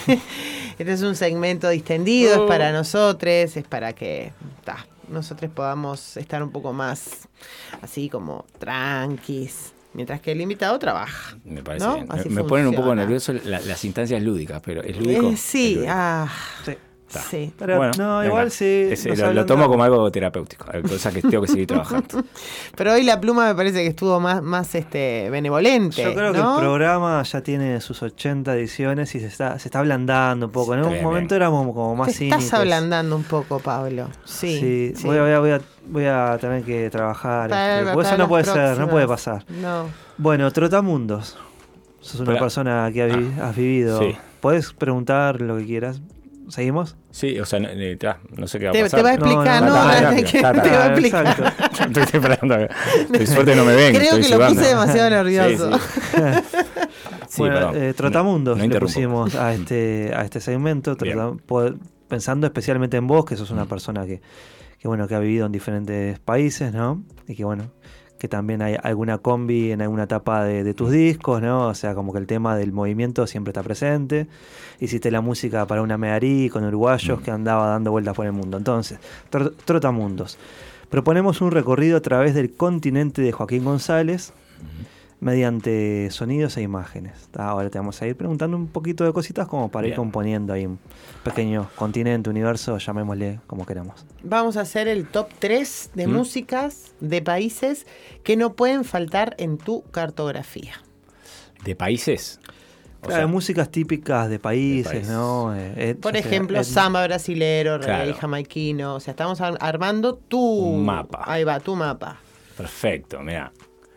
este es un segmento distendido, es para nosotros, es para que nosotros podamos estar un poco más así como tranquis, mientras que el invitado trabaja. Me parece ¿no? bien. Así Me ponen un poco funciona. nervioso las instancias lúdicas, pero es lúdico. Sí, es lúdico. Sí. Está. sí. Pero Bueno, no, venga. igual sí. Lo tomo como algo terapéutico, cosa que tengo que seguir trabajando. Pero hoy la pluma me parece que estuvo más benevolente. Yo creo que ¿no? el programa ya tiene sus 80 ediciones y se está ablandando un poco. En un Bien, momento éramos como más Te cínicos. estás ablandando un poco, Pablo. Sí. Sí. Voy a tener que trabajar. Para Porque eso no las puede ser, no próximas. puede pasar. No. Bueno, Trotamundos. Sos una Espera. persona que has vivido. Sí. Podés preguntar lo que quieras. ¿Seguimos? Sí, o sea, no sé qué va a Te pasar. va a explicar, No, ¿no? no, está Dale, rápido, que está te va a rápido. explicar. Exacto. Estoy esperando. Estoy suerte no me ven. Creo estoy que lo sudando. puse demasiado nervioso. Sí. Sí, Bueno, perdón. Trotamundos No le interrumpo. pusimos a este segmento, Bien. pensando especialmente en vos, que sos una persona que ha vivido en diferentes países, ¿no? Y que también hay alguna combi en alguna etapa de tus discos, ¿no? O sea, como que el tema del movimiento siempre está presente. Hiciste la música para una mearí con uruguayos que andaba dando vueltas por el mundo. Entonces, Trotamundos. Proponemos un recorrido a través del continente de Joaquín González, mediante sonidos e imágenes. Ahora te vamos a ir preguntando un poquito de cositas como para ir componiendo ahí un pequeño continente, universo, llamémosle como queramos. Vamos a hacer el top 3 de músicas de países que no pueden faltar en tu cartografía. ¿De países? Claro, músicas típicas de países, ¿no? Por ejemplo, samba brasilero, reggae jamaiquino. O sea, estamos armando tu mapa. Ahí va, tu mapa. Perfecto, mirá.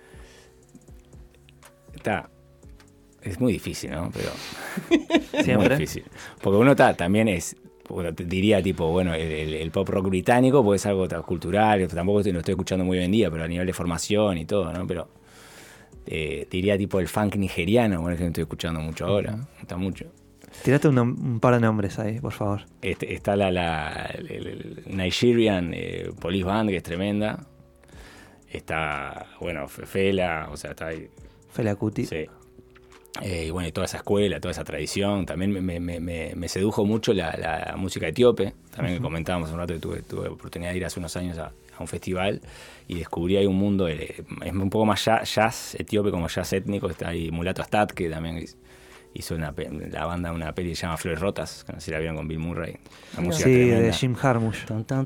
Es muy difícil, ¿no? Pero siempre. Muy difícil. Porque uno también diría tipo, bueno, el pop rock británico pues es algo cultural, tampoco lo estoy escuchando muy hoy en día, pero a nivel de formación y todo, ¿no? Pero diría tipo el funk nigeriano, bueno, que no estoy escuchando mucho ahora, no está mucho. Tirate un par de nombres ahí, por favor. Está el Nigerian Police Band, que es tremenda. Está, bueno, Fela, o sea, está ahí. Fela Kuti. Sí. Y bueno, y toda esa escuela, toda esa tradición. También me sedujo mucho la música etíope. También que comentábamos un rato que tuve oportunidad de ir hace unos años a un festival y descubrí ahí un mundo, es un poco más jazz etíope, como jazz étnico. Está ahí Mulato Astad, que también hizo la banda una peli que se llama Flores Rotas, que no sé si la vieron con Bill Murray. Sí, de Jim Jarmusch.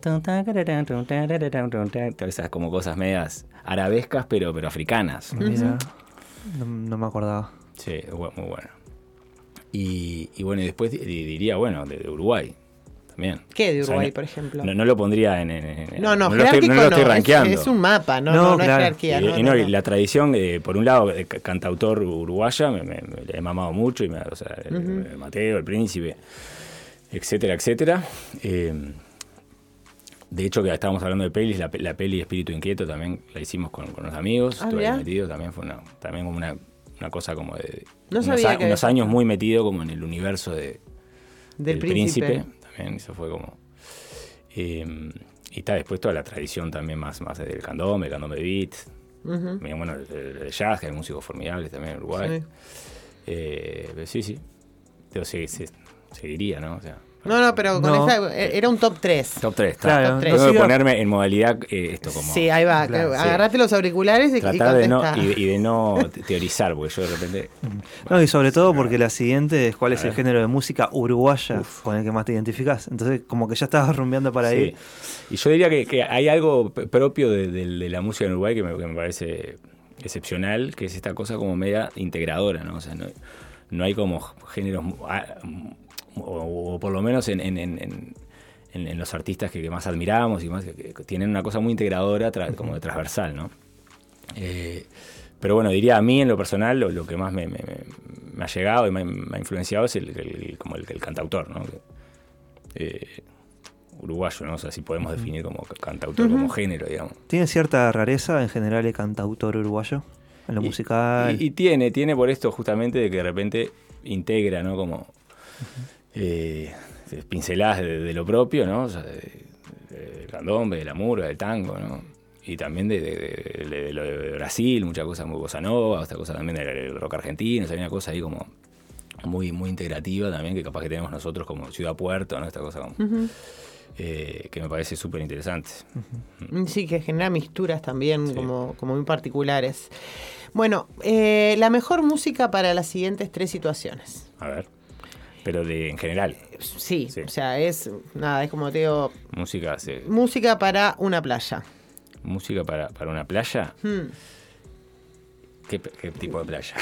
Todas esas como cosas medias arabescas, pero africanas. Mira, no me acordaba. Sí, muy bueno. Y bueno, y después diría, bueno, de Uruguay también. ¿Qué de Uruguay, por ejemplo? No lo pondría en no lo estoy rankeando. Es un mapa, no es jerarquía. Y la tradición, por un lado, de cantautor uruguaya, me he mamado mucho, y Mateo, El Príncipe, etcétera, etcétera. De hecho, que estábamos hablando de pelis, la peli Espíritu Inquieto también la hicimos con los amigos, estuve ahí metido, también fue también como una cosa como de unos años muy metido como en el universo del Príncipe. También eso fue como y está después toda la tradición también más del candombe beat, bueno, el jazz, que hay músicos formidables también en Uruguay. Sí. Seguiría, ¿no? O sea, pero con esa era un top 3. Top 3, claro. Tengo que ponerme en modalidad esto como... Sí, ahí va. Claro, agarrate los auriculares y tratar de no teorizar, porque yo de repente... No, y sobre todo porque la siguiente es cuál es el género de música uruguaya con el que más te identificás. Entonces, como que ya estabas rumbeando para ahí. Y yo diría que hay algo propio de la música en Uruguay que me parece excepcional, que es esta cosa como media integradora, ¿no? O sea, no hay como géneros... O por lo menos en los artistas que más admiramos y más que tienen una cosa muy integradora, como de transversal, ¿no? Pero bueno, diría a mí en lo personal lo que más me ha llegado y me ha influenciado es el cantautor, ¿no? Uruguayo, ¿no? O sea, si podemos definir como cantautor como género, digamos. ¿Tiene cierta rareza en general el cantautor uruguayo en lo musical? Y tiene por esto justamente de que de repente integra, ¿no? Como... pinceladas de lo propio, ¿no? O sea, del candombe, de la murga, del tango, ¿no? Y también de lo de Brasil, muchas cosas muy bossa nova, esta cosa también del rock argentino, o sea, hay una cosa ahí como muy, muy integrativa también, que capaz que tenemos nosotros como Ciudad Puerto, ¿no? Esta cosa como, que me parece súper interesante. Sí, que genera mixturas también como muy particulares. Bueno, la mejor música para las siguientes 3 situaciones. A ver. Pero en general. Sí, o sea, es como te digo... Música, sí. Música para una playa. ¿Música para una playa? ¿Qué tipo de playa?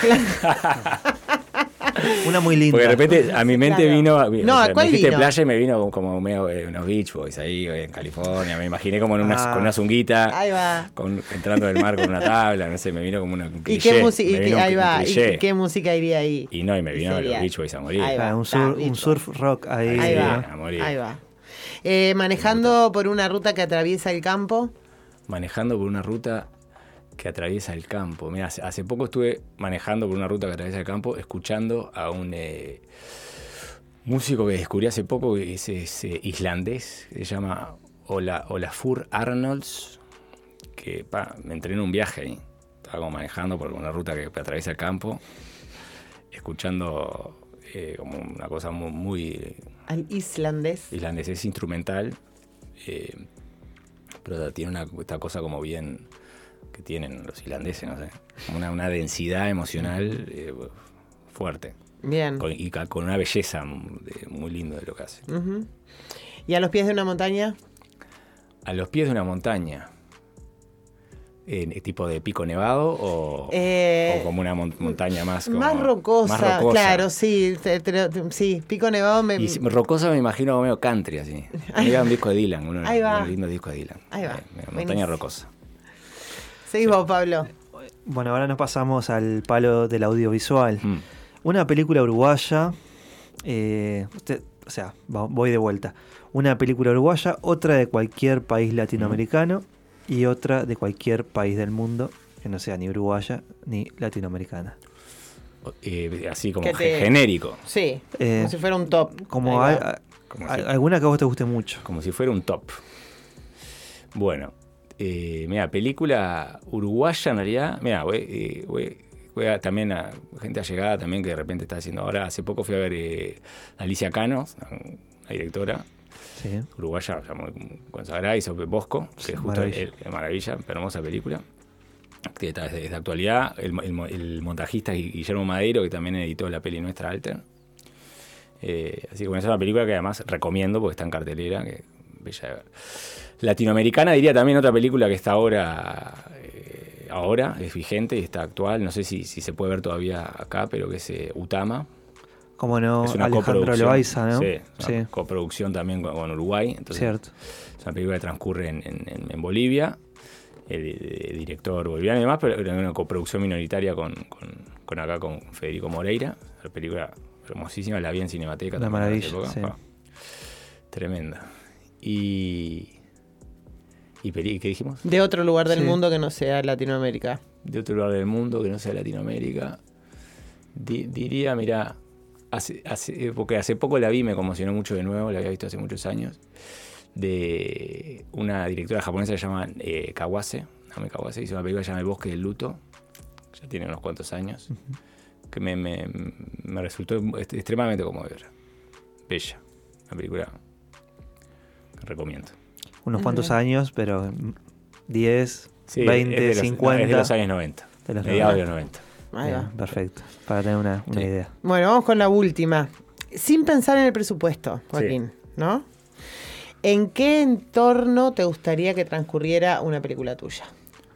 Una muy linda. Porque de repente a mi mente vino... ¿cuál me dijiste vino? playa y me vino como medio unos Beach Boys ahí en California. Me imaginé como con una zunguita. Ahí va. Entrando del mar con una tabla, no sé, me vino como un cliché. ¿Y qué música? Ahí va. Cliché. ¿Y qué música iría ahí? Y me vino los Beach Boys a morir. Ahí va. Un surf rock ahí. Ahí va. A morir. Ahí va. Manejando por una ruta que atraviesa el campo. Manejando por una ruta que atraviesa el campo. Mira, hace poco estuve manejando por una ruta que atraviesa el campo, escuchando a un músico que descubrí hace poco, que es islandés, que se llama Olafur Arnalds, que me entré en un viaje ahí. Estaba como manejando por una ruta que atraviesa el campo, escuchando como una cosa muy al islandés. Islandés, es instrumental, pero tiene esta cosa como bien que tienen los islandeses, no sé. Una densidad emocional fuerte. Bien. Y con una belleza muy linda de lo que hace. Ujú. ¿Y a los pies de una montaña? A los pies de una montaña. ¿Tipo de pico nevado o como una montaña más? Como, más rocosa, más rocosa? Claro, sí. Sí, pico nevado. Y rocosa me imagino medio country, así. Era un disco de Dylan, uno de los lindos discos de Dylan. Ahí va. Montaña Buenísimo. rocosa. Seguís vos, Pablo. Bueno, ahora nos pasamos al palo del audiovisual. Una película uruguaya, voy de vuelta. Una película uruguaya, otra de cualquier país latinoamericano y otra de cualquier país del mundo que no sea ni uruguaya ni latinoamericana. Así como genérico. Sí, como si fuera un top. Como alguna que a vos te guste mucho. Como si fuera un top. Bueno, mira, película uruguaya en realidad. Mira, voy también a gente allegada también que de repente está haciendo. Ahora, hace poco fui a ver Alicia Cano, la directora. Sí. Uruguaya, o sea, muy consagrada, hizo Bosco, que es justo maravilla, hermosa película. Que está desde actualidad. El montajista Guillermo Madeiro, que también editó la peli nuestra Alter. Así que bueno, es una película que además recomiendo porque está en cartelera, que bella de ver. Latinoamericana diría también otra película que está ahora es vigente y está actual. No sé si se puede ver todavía acá, pero que es Utama. Como no, es una Alejandro Loaiza, ¿no? Sí, una coproducción también con Uruguay. Entonces, cierto. Es una película que transcurre en Bolivia. El director boliviano y demás, pero una coproducción minoritaria con Federico Moreira. La película hermosísima, la vi en Cinemateca. Una maravilla, sí. Tremenda. ¿Y qué dijimos? De otro lugar del mundo que no sea Latinoamérica. De otro lugar del mundo que no sea Latinoamérica. Diría, mira, porque hace poco la vi, me conmocionó mucho de nuevo, la había visto hace muchos años, de una directora japonesa que se llama Kawase. Naomi Kawase hizo una película que se llama El bosque del luto, ya tiene unos cuantos años, que me resultó extremadamente conmovedora. Bella, una película que recomiendo. Unos cuantos años, pero 10, 20, 50. Es de los años 90, mediados de los 90. Bien, perfecto, para tener una idea. Bueno, vamos con la última. Sin pensar en el presupuesto, Joaquín, ¿no? ¿En qué entorno te gustaría que transcurriera una película tuya?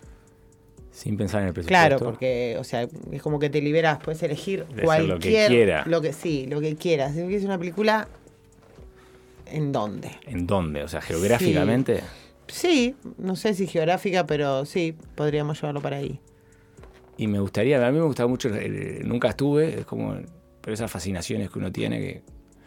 Sin pensar en el presupuesto. Claro, porque, o sea, es como que te liberas, puedes elegir cualquier... Lo que quiera. Lo que quieras. Si quieres una película, ¿en dónde? ¿En dónde? O sea, geográficamente. Sí, no sé si geográfica, pero sí, podríamos llevarlo para ahí. Y a mí me gustaba mucho, nunca estuve, es como, pero esas fascinaciones que uno tiene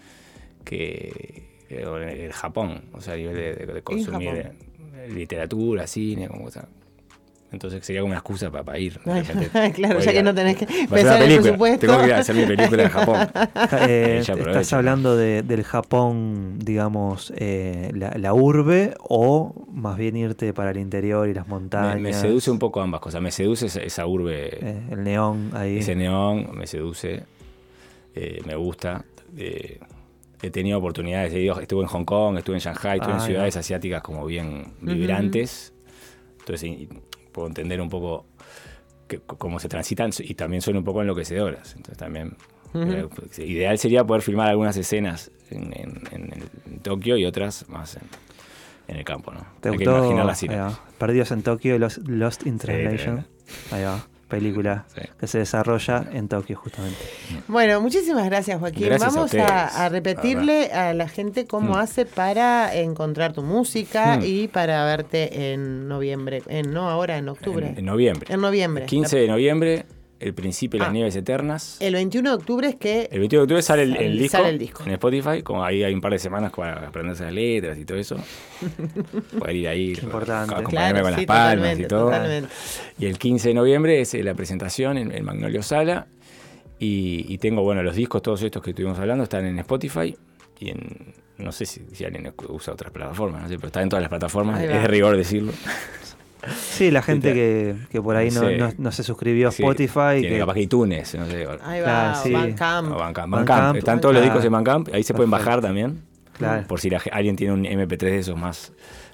que el Japón, o sea, a nivel de consumir literatura, cine, como cosa. Entonces sería como una excusa para ir. Claro, ya que no tenés que pensar en el presupuesto. Tengo que ir a hacer mi película en Japón. ¿Estás hablando del Japón, digamos, la urbe, o más bien irte para el interior y las montañas? Me seduce un poco ambas cosas. Me seduce esa urbe. El neón ahí. Ese neón me seduce. Me gusta. He tenido oportunidades. Estuve en Hong Kong, estuve en Shanghai, estuve en ciudades asiáticas como bien vibrantes. Entonces puedo entender un poco cómo se transitan y también son un poco enloquecedoras. Entonces también ideal sería poder filmar algunas escenas en Tokio y otras más en el campo, ¿no? ¿Te Hay gustó? que imaginar la cine. Perdidos en Tokio, Lost in Translation. Ahí va. Película que se desarrolla en Tokio, justamente. Bueno, muchísimas gracias, Joaquín. Gracias Vamos a repetirle a la gente cómo hace para encontrar tu música y para verte en noviembre. Ahora en octubre. En noviembre. En noviembre. 15 de noviembre, El Principio de las Nieves Eternas. El 21 de octubre es que... El 21 de octubre sale el disco. Sale el disco. En Spotify, como ahí hay un par de semanas para aprenderse las letras y todo eso. Poder ir ahí, importante. Acompañarme con las palmas y todo. Totalmente. Y el 15 de noviembre es la presentación en Magnolio Sala. Y tengo, los discos, todos estos que estuvimos hablando, están en Spotify. Y no sé si alguien usa otras plataformas, no sé, pero está en todas las plataformas. Es de rigor decirlo. Sí, la gente que por ahí no se suscribió a Spotify. Tiene capaz que iTunes, no sé. Ahí va, sí. Bandcamp. Están todos los discos en Bandcamp. Ahí se pueden bajar también. Claro. Por si alguien tiene un MP3 de esos más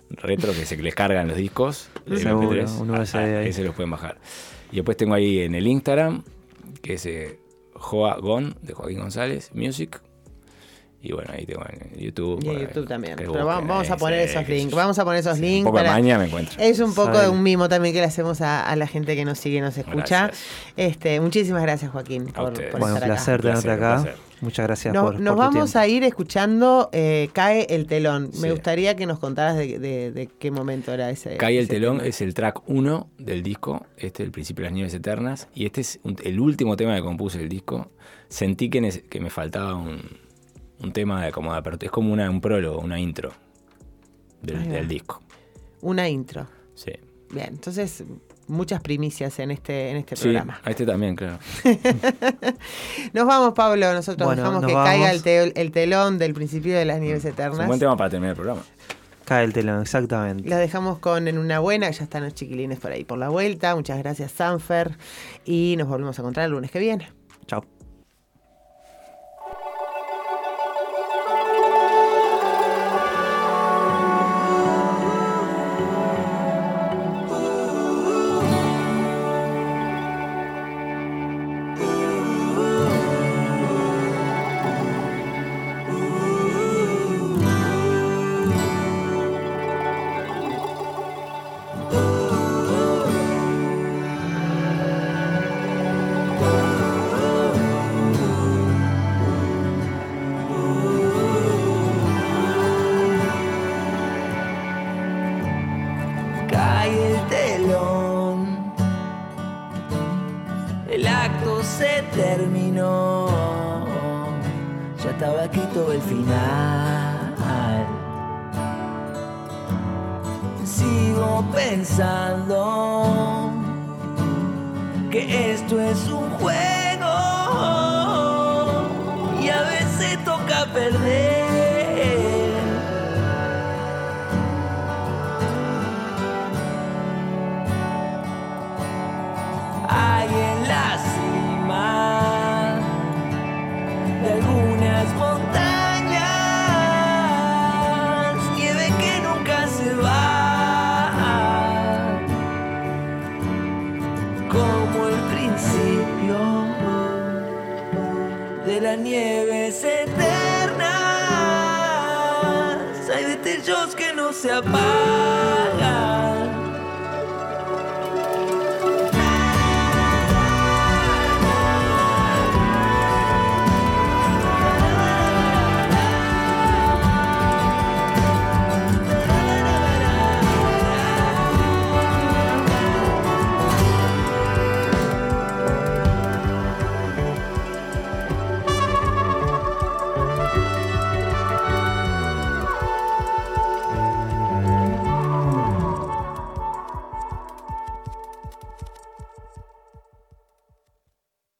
retro que se les cargan los discos. de Seguro, MP3. un USB ahí. Ese los pueden bajar. Y después tengo ahí en el Instagram, que es Joa Gon, de Joaquín González, Music. Y bueno, ahí tengo en YouTube. Y en por ahí, YouTube también. que Pero busquen, vamos a poner esos qué sé links. yo. Vamos a poner esos Sí, links. un poco de para- maña me encuentro. Es un poco Sabe. de un mimo también que le hacemos a la gente que nos sigue y nos escucha. Muchísimas Muchísimas gracias, Joaquín, A por ustedes. estar Bueno, un acá. placer tenerte Un acá. placer. Muchas gracias Nos por tu vamos tiempo. a ir escuchando Cae el telón. Me Sí. gustaría que nos contaras de qué momento era ese. Cae el ese telón tema. es el track 1 del disco, el principio de las nieves eternas, y este es el último tema que compuse del disco. Sentí que me faltaba un tema de como de apertura, es como un prólogo, una intro Ahí va. del disco. Una intro. Sí. Bien, entonces muchas primicias en este Sí, programa. a este también, claro. Nos vamos, Pablo. Nosotros Bueno, dejamos nos que caiga vamos. el telón del principio de las nieves Es eternas. un buen tema para terminar el programa. Cae el telón, exactamente. La dejamos con En una buena, ya están los chiquilines por ahí por la vuelta. Muchas gracias, Sanfer. Y nos volvemos a encontrar el lunes que viene. Chao. Cae el telón, el acto se terminó, ya estaba escrito el final. Sigo pensando que esto es un juego y a veces toca perder. Hay en la cima de algunas montañas nieve que nunca se va, como el principio de las nieves eternas. Hay destellos que no se apagan.